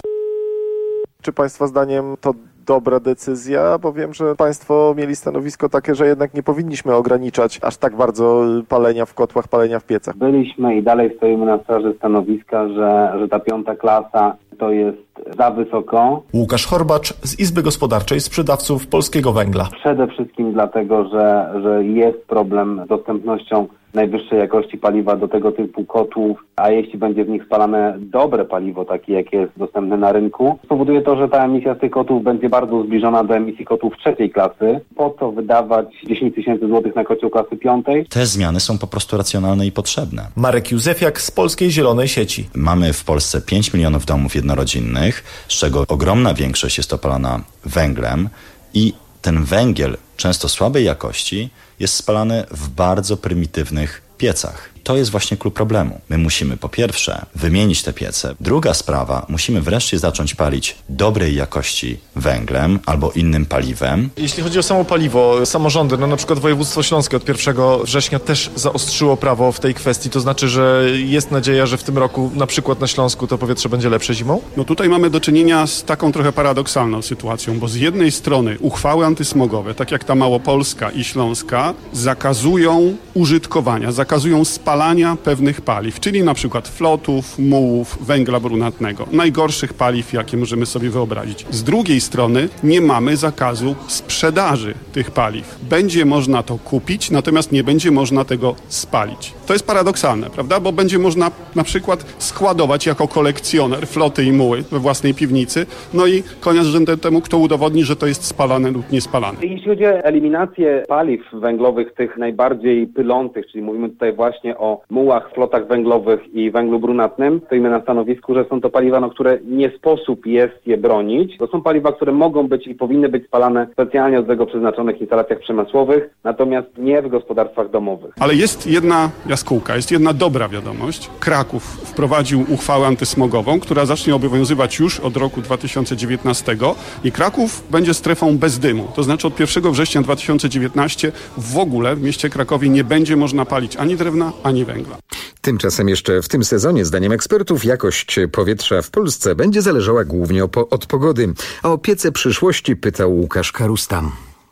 Czy Państwa zdaniem to dobra decyzja? Bo wiem, że Państwo mieli stanowisko takie, że jednak nie powinniśmy ograniczać aż tak bardzo palenia w kotłach, palenia w piecach. Byliśmy i dalej stoimy na straży stanowiska, że ta 5. klasa to jest za wysoko. Łukasz Horbacz z Izby Gospodarczej Sprzedawców Polskiego Węgla. Przede wszystkim dlatego, że jest problem z dostępnością najwyższej jakości paliwa do tego typu kotłów, a jeśli będzie w nich spalane dobre paliwo, takie jakie jest dostępne na rynku, spowoduje to, że ta emisja z tych kotłów będzie bardzo zbliżona do emisji kotłów 3. klasy. Po co wydawać 10 000 złotych na kocioł klasy 5? Te zmiany są po prostu racjonalne i potrzebne. Marek Józefiak z Polskiej Zielonej Sieci. Mamy w Polsce 5 milionów domów jednorodzinnych, z czego ogromna większość jest opalana węglem i ten węgiel, często słabej jakości, jest spalany w bardzo prymitywnych piecach. To jest właśnie klucz problemu. My musimy po pierwsze wymienić te piece. Druga sprawa, musimy wreszcie zacząć palić dobrej jakości węglem albo innym paliwem. Jeśli chodzi o samo paliwo, samorządy, na przykład województwo śląskie od 1 września też zaostrzyło prawo w tej kwestii. To znaczy, że jest nadzieja, że w tym roku na przykład na Śląsku to powietrze będzie lepsze zimą? Tutaj mamy do czynienia z taką trochę paradoksalną sytuacją, bo z jednej strony uchwały antysmogowe, tak jak ta małopolska i śląska, zakazują użytkowania, zakazują spalania pewnych paliw, czyli na przykład flotów, mułów, węgla brunatnego. Najgorszych paliw, jakie możemy sobie wyobrazić. Z drugiej strony nie mamy zakazu sprzedaży tych paliw. Będzie można to kupić, natomiast nie będzie można tego spalić. To jest paradoksalne, prawda? Bo będzie można na przykład składować jako kolekcjoner floty i muły we własnej piwnicy, i koniec rzędem temu, kto udowodni, że to jest spalane lub niespalane. Jeśli chodzi o eliminację paliw węglowych, tych najbardziej pylących, czyli mówimy tutaj właśnie o mułach, flotach węglowych i węglu brunatnym, stoimy na stanowisku, że są to paliwa, które nie sposób jest je bronić. To są paliwa, które mogą być i powinny być spalane specjalnie do tego przeznaczonych instalacjach przemysłowych, natomiast nie w gospodarstwach domowych. Ale jest jedna jaskółka, jest jedna dobra wiadomość. Kraków wprowadził uchwałę antysmogową, która zacznie obowiązywać już od roku 2019 i Kraków będzie strefą bez dymu. To znaczy od 1 września 2019 w ogóle w mieście Krakowie nie będzie można palić ani drewna, ani węgla. Tymczasem jeszcze w tym sezonie, zdaniem ekspertów, jakość powietrza w Polsce będzie zależała głównie od pogody. A o piece przyszłości pytał Łukasz Karusta.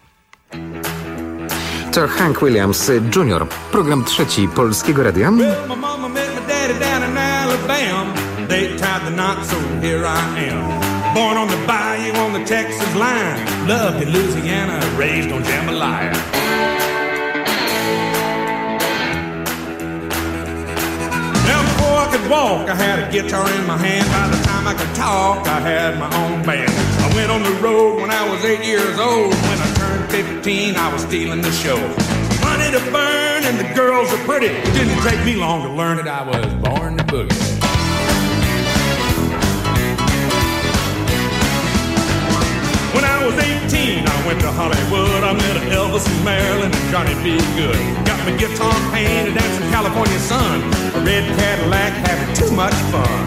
To Hank Williams Jr. Program 3 Polskiego Radia. Born on the bayou on the Texas line. Loved in Louisiana, raised on jambalaya. Now before I could walk, I had a guitar in my hand. By the time I could talk, I had my own band. I went on the road when I was 8 years old. When I turned 15, I was stealing the show. Money to burn and the girls are pretty. It didn't take me long to learn that I was born to boogie. When I was 18, I went to Hollywood. I met Elvis and Marilyn and Johnny B. Good. Got my guitar painted and some California sun. A red Cadillac, having too much fun.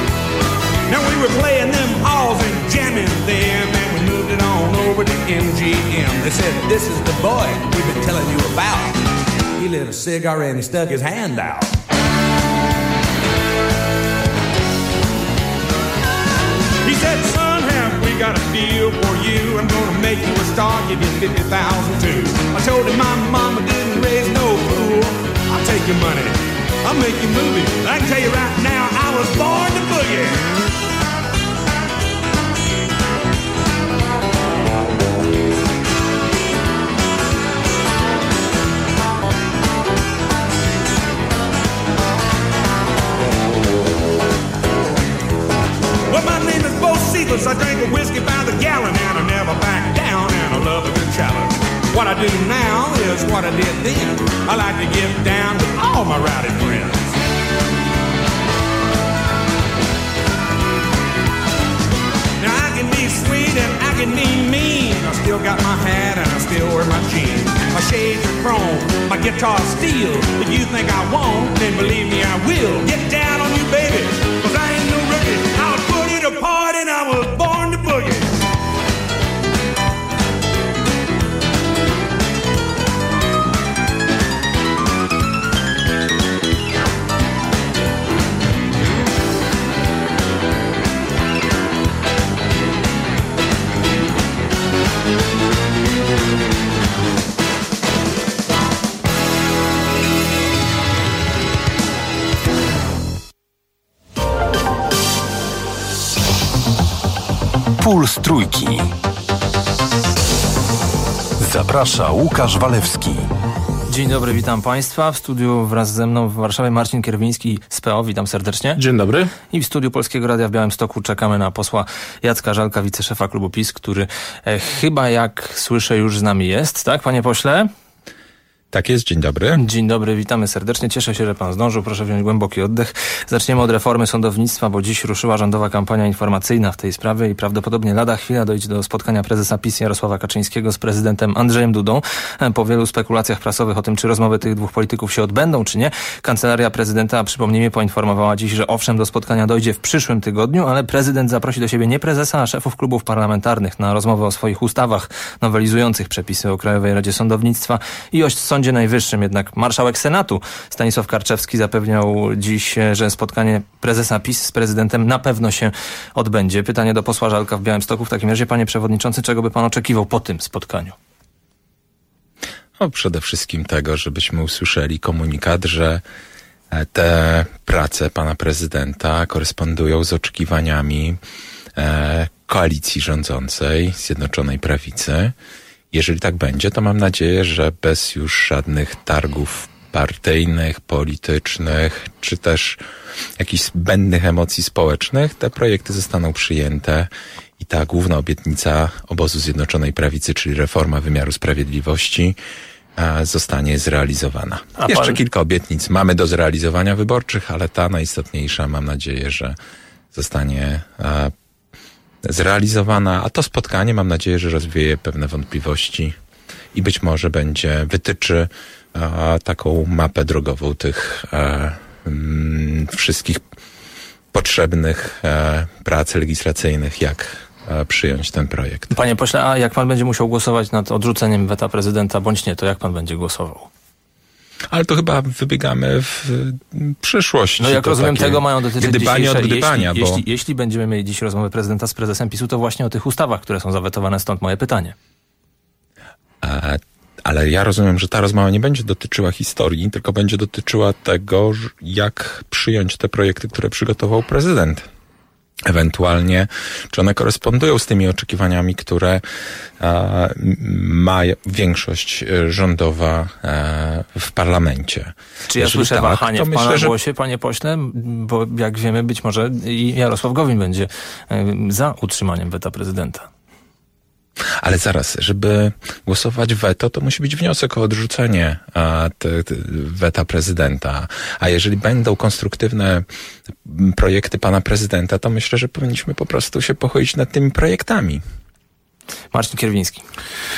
Now we were playing them halls and jamming them, and we moved it on over to MGM. him. They said, this is the boy we've been telling you about. He lit a cigarette and he stuck his hand out. He said, son, have we got a deal for you? I'm gonna make you a star, give you 50,000 too. I told him my mama didn't raise no fool. I'll take your money, I'll make you movies. I can tell you right now, I was born to boogie. Well, my name is Bo Seedless. I drink a whiskey by the gallon, and I never back down, and I love a good challenge. What I do now is what I did then. I like to get down with all my rowdy friends. Now I can be sweet and I can be mean. I still got my hat and I still wear my jeans. My shades are chrome, my guitar's steel. If you think I won't, then believe me I will. Get down on you, baby, 'cause I ain't no rookie. I'll put it apart and I was born to boogie. Puls Trójki. Zaprasza Łukasz Walewski. Dzień dobry, witam Państwa. W studiu wraz ze mną w Warszawie Marcin Kierwiński z PO. Witam serdecznie. Dzień dobry. I w studiu Polskiego Radia w Białymstoku czekamy na posła Jacka Żalka, wiceszefa klubu PiS, który chyba, jak słyszę, już z nami jest. Tak, panie pośle? Tak jest, dzień dobry. Dzień dobry, witamy serdecznie. Cieszę się, że pan zdążył. Proszę wziąć głęboki oddech. Zaczniemy od reformy sądownictwa, bo dziś ruszyła rządowa kampania informacyjna w tej sprawie i prawdopodobnie lada chwila dojdzie do spotkania prezesa PiS Jarosława Kaczyńskiego z prezydentem Andrzejem Dudą. Po wielu spekulacjach prasowych o tym, czy rozmowy tych dwóch polityków się odbędą, czy nie, Kancelaria Prezydenta, przypomnijmy, poinformowała dziś, że owszem, do spotkania dojdzie w przyszłym tygodniu, ale prezydent zaprosi do siebie nie prezesa, a szefów klubów parlamentarnych na rozmowę o swoich ustawach nowelizujących przepisy o Krajowej Radzie Sądownictwa i o Sądzie Najwyższym. Jednak marszałek Senatu Stanisław Karczewski zapewniał dziś, że spotkanie prezesa PiS z prezydentem na pewno się odbędzie. Pytanie do posła Żalka w Białymstoku. W takim razie, panie przewodniczący, czego by pan oczekiwał po tym spotkaniu? No, przede wszystkim tego, żebyśmy usłyszeli komunikat, że te prace pana prezydenta korespondują z oczekiwaniami koalicji rządzącej, Zjednoczonej Prawicy. Jeżeli tak będzie, to mam nadzieję, że bez już żadnych targów partyjnych, politycznych, czy też jakichś zbędnych emocji społecznych, te projekty zostaną przyjęte i ta główna obietnica obozu Zjednoczonej Prawicy, czyli reforma wymiaru sprawiedliwości, zostanie zrealizowana. Jeszcze kilka obietnic mamy do zrealizowania wyborczych, ale ta najistotniejsza, mam nadzieję, że zostanie zrealizowana, a to spotkanie, mam nadzieję, że rozwieje pewne wątpliwości i być może wytyczy taką mapę drogową tych wszystkich potrzebnych prac legislacyjnych, jak przyjąć ten projekt. Panie pośle, a jak pan będzie musiał głosować nad odrzuceniem weta prezydenta, bądź nie, to jak pan będzie głosował? Ale to chyba wybiegamy w przyszłość. No jak to rozumiem, tego mają dotyczyć gdybanie od gdybania. Jeśli będziemy mieli dziś rozmowę prezydenta z prezesem PiS-u, to właśnie o tych ustawach, które są zawetowane, stąd moje pytanie. Ale ja rozumiem, że ta rozmowa nie będzie dotyczyła historii, tylko będzie dotyczyła tego, jak przyjąć te projekty, które przygotował prezydent. Ewentualnie, czy one korespondują z tymi oczekiwaniami, które ma większość rządowa w parlamencie. Czy ja słyszę wahanie w pana głosie, panie pośle? Bo jak wiemy, być może i Jarosław Gowin będzie za utrzymaniem weta prezydenta. Ale zaraz, żeby głosować weto, to musi być wniosek o odrzucenie weta prezydenta. A jeżeli będą konstruktywne projekty pana prezydenta, to myślę, że powinniśmy po prostu się pochylić nad tymi projektami. Marcin Kierwiński.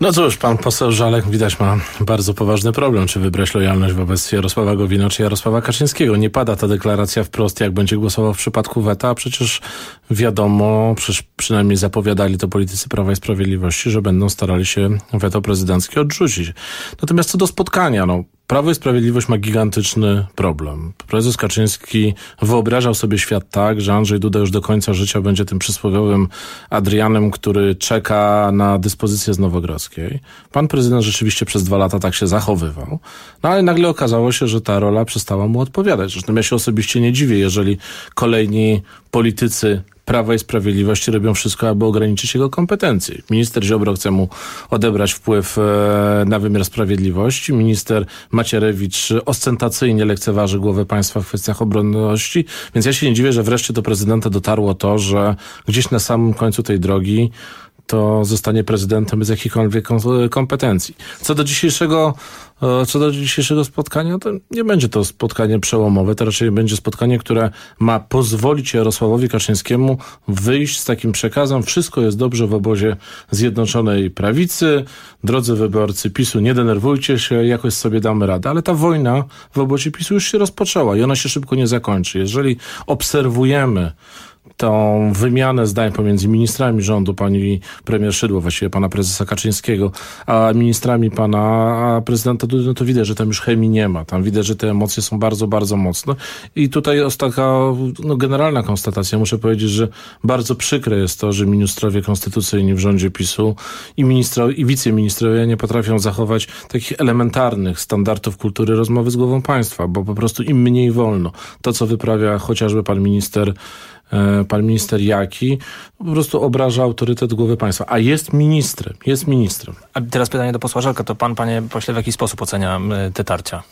No cóż, pan poseł Żalek widać ma bardzo poważny problem, czy wybrać lojalność wobec Jarosława Gowina, czy Jarosława Kaczyńskiego. Nie pada ta deklaracja wprost, jak będzie głosował w przypadku weta, a przecież wiadomo, przynajmniej zapowiadali to politycy Prawa i Sprawiedliwości, że będą starali się weto prezydenckie odrzucić. Natomiast co do spotkania, Prawo i Sprawiedliwość ma gigantyczny problem. Prezes Kaczyński wyobrażał sobie świat tak, że Andrzej Duda już do końca życia będzie tym przysłowiowym Adrianem, który czeka na dyspozycję z Nowogrodzkiej. Pan prezydent rzeczywiście przez 2 lata tak się zachowywał. Ale nagle okazało się, że ta rola przestała mu odpowiadać. Zresztą ja się osobiście nie dziwię, jeżeli kolejni politycy Prawa i Sprawiedliwości robią wszystko, aby ograniczyć jego kompetencje. Minister Ziobro chce mu odebrać wpływ na wymiar sprawiedliwości. Minister Macierewicz ostentacyjnie lekceważy głowę państwa w kwestiach obronności. Więc ja się nie dziwię, że wreszcie do prezydenta dotarło to, że gdzieś na samym końcu tej drogi to zostanie prezydentem bez jakichkolwiek kompetencji. Co do dzisiejszego spotkania, to nie będzie to spotkanie przełomowe, to raczej będzie spotkanie, które ma pozwolić Jarosławowi Kaczyńskiemu wyjść z takim przekazem: wszystko jest dobrze w obozie Zjednoczonej Prawicy, drodzy wyborcy PiS-u, nie denerwujcie się, jakoś sobie damy radę. Ale ta wojna w obozie PiS-u już się rozpoczęła i ona się szybko nie zakończy. Jeżeli obserwujemy tą wymianę zdań pomiędzy ministrami rządu, pani premier Szydło, właściwie pana prezesa Kaczyńskiego, a ministrami pana prezydenta Dudy, to widać, że tam już chemii nie ma. Tam widać, że te emocje są bardzo, bardzo mocne. I tutaj jest taka generalna konstatacja. Muszę powiedzieć, że bardzo przykre jest to, że ministrowie konstytucyjni w rządzie PiS-u i wiceministrowie nie potrafią zachować takich elementarnych standardów kultury rozmowy z głową państwa, bo po prostu im mniej wolno. To, co wyprawia chociażby pan minister Jaki, po prostu obraża autorytet głowy państwa. A jest ministrem. A teraz pytanie do posła Żalka. To pan, panie pośle, w jaki sposób ocenia te tarcia?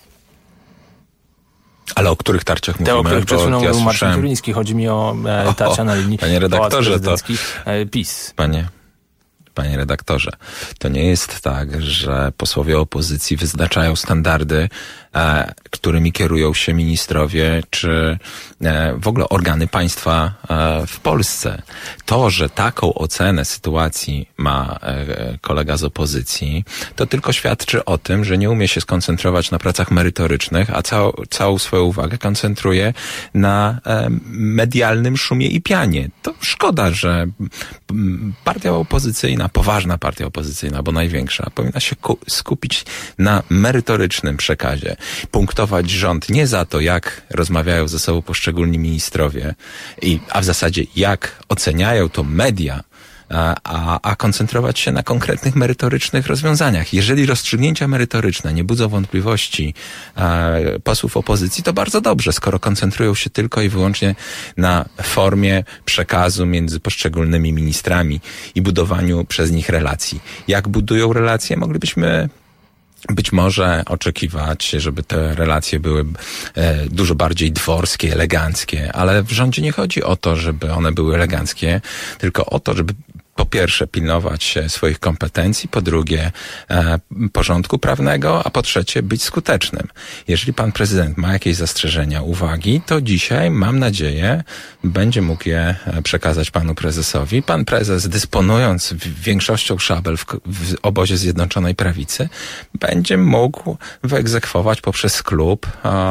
Ale o których tarciach mówimy? Te, o których przed chwilą mówił Marcin Zieliński. Chodzi mi o tarcia na linii panie redaktorze, PiS. Panie redaktorze, to nie jest tak, że posłowie opozycji wyznaczają standardy, którymi kierują się ministrowie, czy w ogóle organy państwa w Polsce. To, że taką ocenę sytuacji ma kolega z opozycji, to tylko świadczy o tym, że nie umie się skoncentrować na pracach merytorycznych, a całą swoją uwagę koncentruje na medialnym szumie i pianie. To szkoda, że partia opozycyjna, poważna partia opozycyjna, bo największa, powinna się skupić na merytorycznym przekazie. Punktować rząd nie za to, jak rozmawiają ze sobą poszczególni ministrowie, a w zasadzie jak oceniają to media, a koncentrować się na konkretnych merytorycznych rozwiązaniach. Jeżeli rozstrzygnięcia merytoryczne nie budzą wątpliwości posłów opozycji, to bardzo dobrze, skoro koncentrują się tylko i wyłącznie na formie przekazu między poszczególnymi ministrami i budowaniu przez nich relacji. Jak budują relacje, moglibyśmy być może oczekiwać, żeby te relacje były dużo bardziej dworskie, eleganckie, ale w rządzie nie chodzi o to, żeby one były eleganckie, tylko o to, żeby po pierwsze pilnować swoich kompetencji, po drugie porządku prawnego, a po trzecie być skutecznym. Jeżeli pan prezydent ma jakieś zastrzeżenia, uwagi, to dzisiaj, mam nadzieję, będzie mógł je przekazać panu prezesowi. Pan prezes, dysponując większością szabel w obozie Zjednoczonej Prawicy, będzie mógł wyegzekwować poprzez klub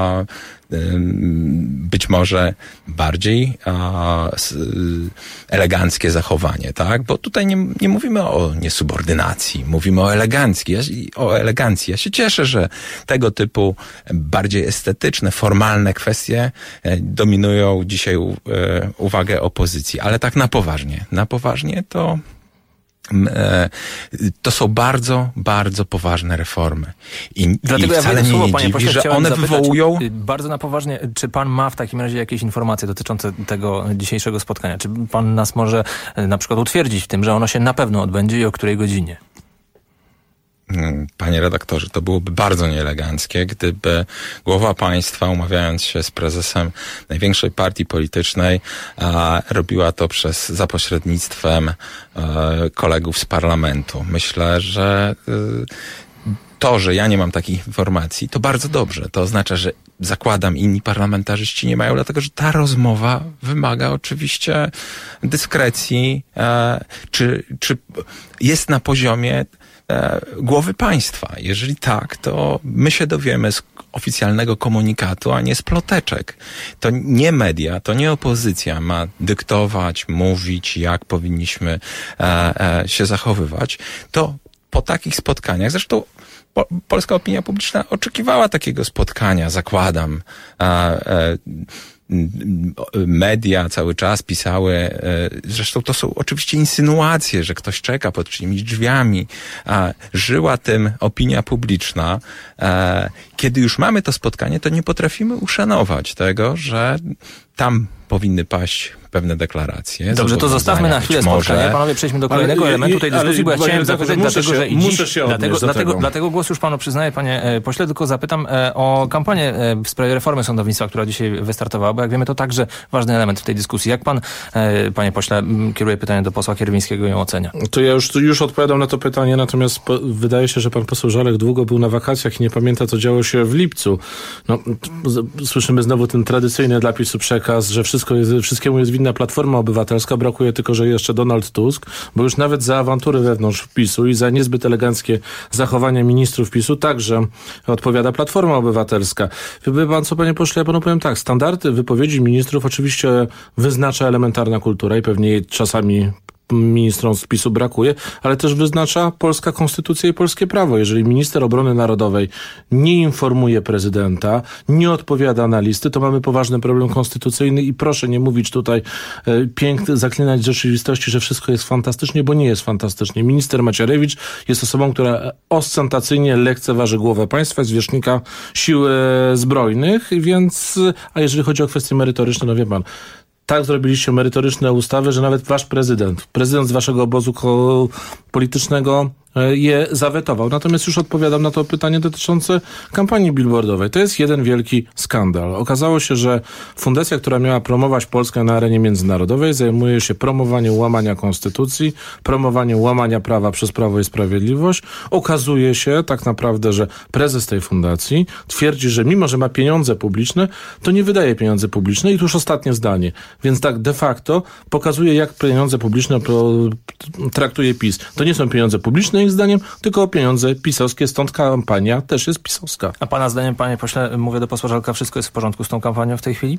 być może bardziej eleganckie zachowanie, tak? Bo tutaj nie mówimy o niesubordynacji, mówimy o elegancji. Ja się cieszę, że tego typu bardziej estetyczne, formalne kwestie dominują dzisiaj uwagę opozycji, ale tak na poważnie. Na poważnie to są bardzo, bardzo poważne reformy. I wcale mnie nie dziwi, że one wywołują... Bardzo na poważnie, czy pan ma w takim razie jakieś informacje dotyczące tego dzisiejszego spotkania? Czy pan nas może na przykład utwierdzić w tym, że ono się na pewno odbędzie i o której godzinie? Panie redaktorze, to byłoby bardzo nieeleganckie, gdyby głowa państwa, umawiając się z prezesem największej partii politycznej, robiła to za pośrednictwem kolegów z parlamentu. Myślę, że to, że ja nie mam takich informacji, to bardzo dobrze. To oznacza, że zakładam, inni parlamentarzyści nie mają, dlatego że ta rozmowa wymaga oczywiście dyskrecji, czy jest na poziomie głowy państwa. Jeżeli tak, to my się dowiemy z oficjalnego komunikatu, a nie z ploteczek. To nie media, to nie opozycja ma dyktować, mówić, jak powinniśmy się zachowywać. To po takich spotkaniach, zresztą polska opinia publiczna oczekiwała takiego spotkania, zakładam. Media cały czas pisały, zresztą to są oczywiście insynuacje, że ktoś czeka pod czyimiś drzwiami, żyła tym opinia publiczna. Kiedy już mamy to spotkanie, to nie potrafimy uszanować tego, że tam powinny paść pewne deklaracje. Dobrze, to zostawmy na chwilę spotkanie. Panowie, przejdźmy do kolejnego elementu tej dyskusji, bo ja chciałem zapytać, dlatego głos już panu przyznaję, panie pośle, tylko zapytam o kampanię w sprawie reformy sądownictwa, która dzisiaj wystartowała, bo jak wiemy, to także ważny element w tej dyskusji. Jak pan, panie pośle, kieruje pytanie do posła Kierwińskiego i ją ocenia? To ja już odpowiadam na to pytanie, natomiast wydaje się, że pan poseł Żalek długo był na wakacjach i nie pamięta, co działo się w lipcu. No, słyszymy znowu ten tradycyjny dla PiS-u przekaz, że wszystkiemu jest winna Platforma Obywatelska, brakuje tylko, że jeszcze Donald Tusk, bo już nawet za awantury wewnątrz PiS-u i za niezbyt eleganckie zachowania ministrów PiS-u także odpowiada Platforma Obywatelska. Wie pan co, panie pośle, ja panu powiem tak, standardy wypowiedzi ministrów oczywiście wyznacza elementarna kultura i pewnie jej czasami ministrom z PiS-u brakuje, ale też wyznacza polska konstytucja i polskie prawo. Jeżeli minister obrony narodowej nie informuje prezydenta, nie odpowiada na listy, to mamy poważny problem konstytucyjny i proszę nie mówić tutaj zaklinać rzeczywistości, że wszystko jest fantastycznie, bo nie jest fantastycznie. Minister Macierewicz jest osobą, która ostentacyjnie lekceważy głowę państwa, zwierzchnika sił zbrojnych, więc, a jeżeli chodzi o kwestie merytoryczne, no wie pan, tak zrobiliście merytoryczne ustawy, że nawet wasz prezydent z waszego obozu politycznego je zawetował. Natomiast już odpowiadam na to pytanie dotyczące kampanii billboardowej. To jest jeden wielki skandal. Okazało się, że fundacja, która miała promować Polskę na arenie międzynarodowej, zajmuje się promowaniem łamania konstytucji, promowaniem łamania prawa przez Prawo i Sprawiedliwość. Okazuje się tak naprawdę, że prezes tej fundacji twierdzi, że mimo, że ma pieniądze publiczne, to nie wydaje pieniędzy publiczne. I tu już ostatnie zdanie. Więc tak de facto pokazuje, jak pieniądze publiczne traktuje PiS. To nie są pieniądze publiczne, ich zdaniem, tylko pieniądze pisowskie, stąd kampania też jest pisowska. A pana zdaniem, panie pośle, mówię do posła Żalka, wszystko jest w porządku z tą kampanią w tej chwili?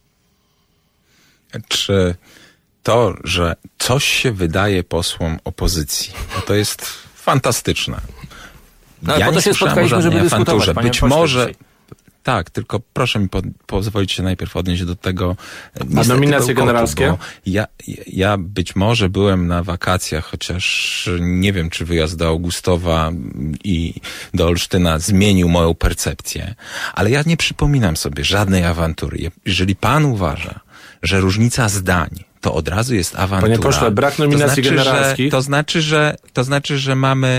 Czy to, że coś się wydaje posłom opozycji, to jest fantastyczne. No, ja po to się spotkaliśmy, żeby dyskutować, panie Być pośle, może... dzisiaj. Tak, tylko proszę mi pozwolić się najpierw odnieść do tego. A nominacje generalskie? Ja być może byłem na wakacjach, chociaż nie wiem, czy wyjazd do Augustowa i do Olsztyna zmienił moją percepcję, ale ja nie przypominam sobie żadnej awantury. Jeżeli pan uważa, że różnica zdań to od razu jest awantura. Panie pośle, brak nominacji generalskich. To znaczy, że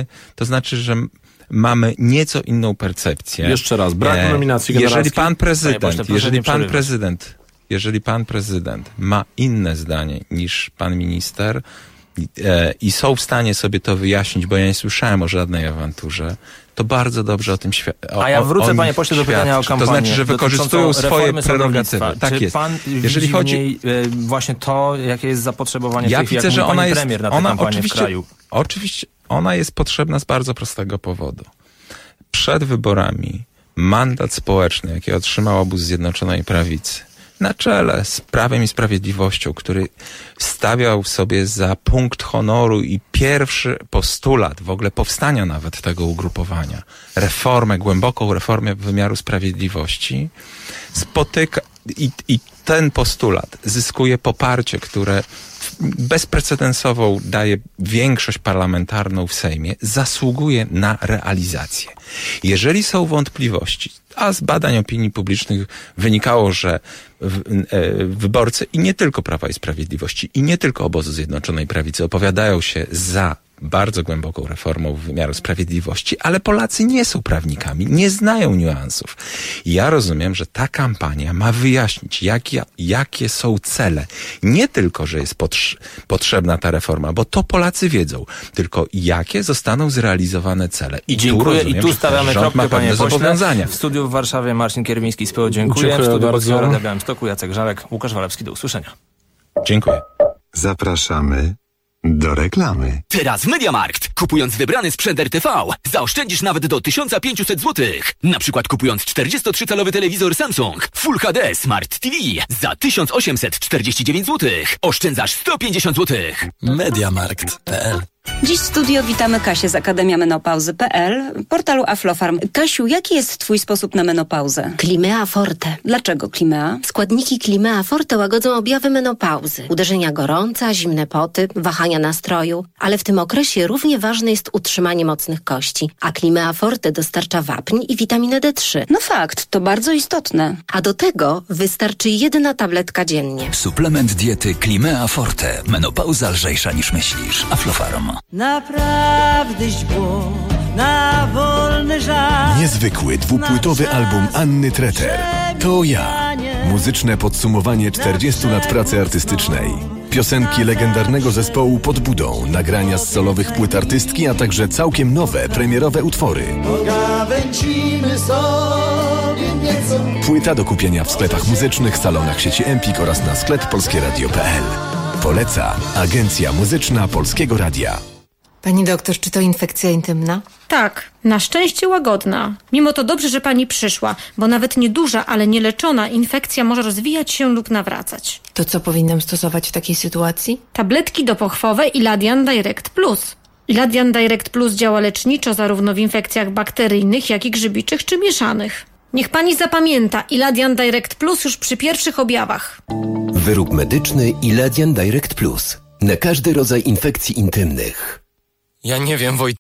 mamy nieco inną percepcję. Jeszcze raz, brak nominacji generalskich. Jeżeli pan prezydent ma inne zdanie niż pan minister i są w stanie sobie to wyjaśnić, bo ja nie słyszałem o żadnej awanturze, to bardzo dobrze o tym A ja wrócę, panie pośle, do pytania o kampanię. To znaczy, że wykorzystują swoje prerogatywy. Tak Czy jest. pan Jeżeli chodzi w niej właśnie to, jakie jest zapotrzebowanie w tej chwili, widzę, że ona jest, premier na tę kampanię w kraju? Oczywiście ona jest potrzebna z bardzo prostego powodu. Przed wyborami mandat społeczny, jaki otrzymał obóz Zjednoczonej Prawicy, na czele z Prawem i Sprawiedliwością, który stawiał sobie za punkt honoru i pierwszy postulat w ogóle powstania nawet tego ugrupowania, głęboką reformę wymiaru sprawiedliwości, spotyka i ten postulat zyskuje poparcie, które bezprecedensową daje większość parlamentarną w Sejmie, zasługuje na realizację. Jeżeli są wątpliwości, a z badań opinii publicznych wynikało, że wyborcy i nie tylko Prawa i Sprawiedliwości, i nie tylko obozu Zjednoczonej Prawicy opowiadają się za bardzo głęboką reformą wymiaru sprawiedliwości, ale Polacy nie są prawnikami, nie znają niuansów. I ja rozumiem, że ta kampania ma wyjaśnić, jakie są cele. Nie tylko, że jest potrzebna ta reforma, bo to Polacy wiedzą, tylko jakie zostaną zrealizowane cele. I dziękuję. rozumiem, I tu stawiamy kropkę, panie pośle. W studiu w Warszawie Marcin Kierwiński z PO dziękuję. W studiu Polskiego Radia Białymstoku Jacek Żalek, Łukasz Walewski. Do usłyszenia. Dziękuję. Zapraszamy do reklamy. Teraz w MediaMarkt. Kupując wybrany sprzęt RTV, zaoszczędzisz nawet do 1500 zł. Na przykład kupując 43-calowy telewizor Samsung Full HD Smart TV za 1849 zł. Oszczędzasz 150 zł. MediaMarkt.pl. Dziś w studio witamy Kasię z Akademia Menopauzy.pl, portalu Aflofarm. Kasiu, jaki jest twój sposób na menopauzę? Climea Forte. Dlaczego Climea? Składniki Climea Forte łagodzą objawy menopauzy, uderzenia gorąca, zimne poty, wahania nastroju, ale w tym okresie równie ważne jest utrzymanie mocnych kości, a Climea Forte dostarcza wapń i witaminę D3. No fakt, to bardzo istotne. A do tego wystarczy 1 tabletka dziennie. Suplement diety Climea Forte. Menopauza lżejsza niż myślisz. Aflofarm. Naprawdę źło na wolny żar. Niezwykły dwupłytowy album Anny Treter. To ja. Muzyczne podsumowanie 40 lat pracy artystycznej. Piosenki legendarnego zespołu Pod Budą, nagrania z solowych płyt artystki, a także całkiem nowe, premierowe utwory. Płyta do kupienia w sklepach muzycznych, salonach sieci Empik oraz na sklep polskieradio.pl. Poleca Agencja Muzyczna Polskiego Radia. Pani doktor, czy to infekcja intymna? Tak, na szczęście łagodna. Mimo to dobrze, że pani przyszła, bo nawet nieduża, ale nieleczona infekcja może rozwijać się lub nawracać. To co powinnam stosować w takiej sytuacji? Tabletki dopochwowe Iladian Direct Plus. Iladian Direct Plus działa leczniczo zarówno w infekcjach bakteryjnych, jak i grzybiczych czy mieszanych. Niech pani zapamięta, Iladian Direct Plus już przy pierwszych objawach. Wyrób medyczny Iladian Direct Plus. Na każdy rodzaj infekcji intymnych. Ja nie wiem, Wojt.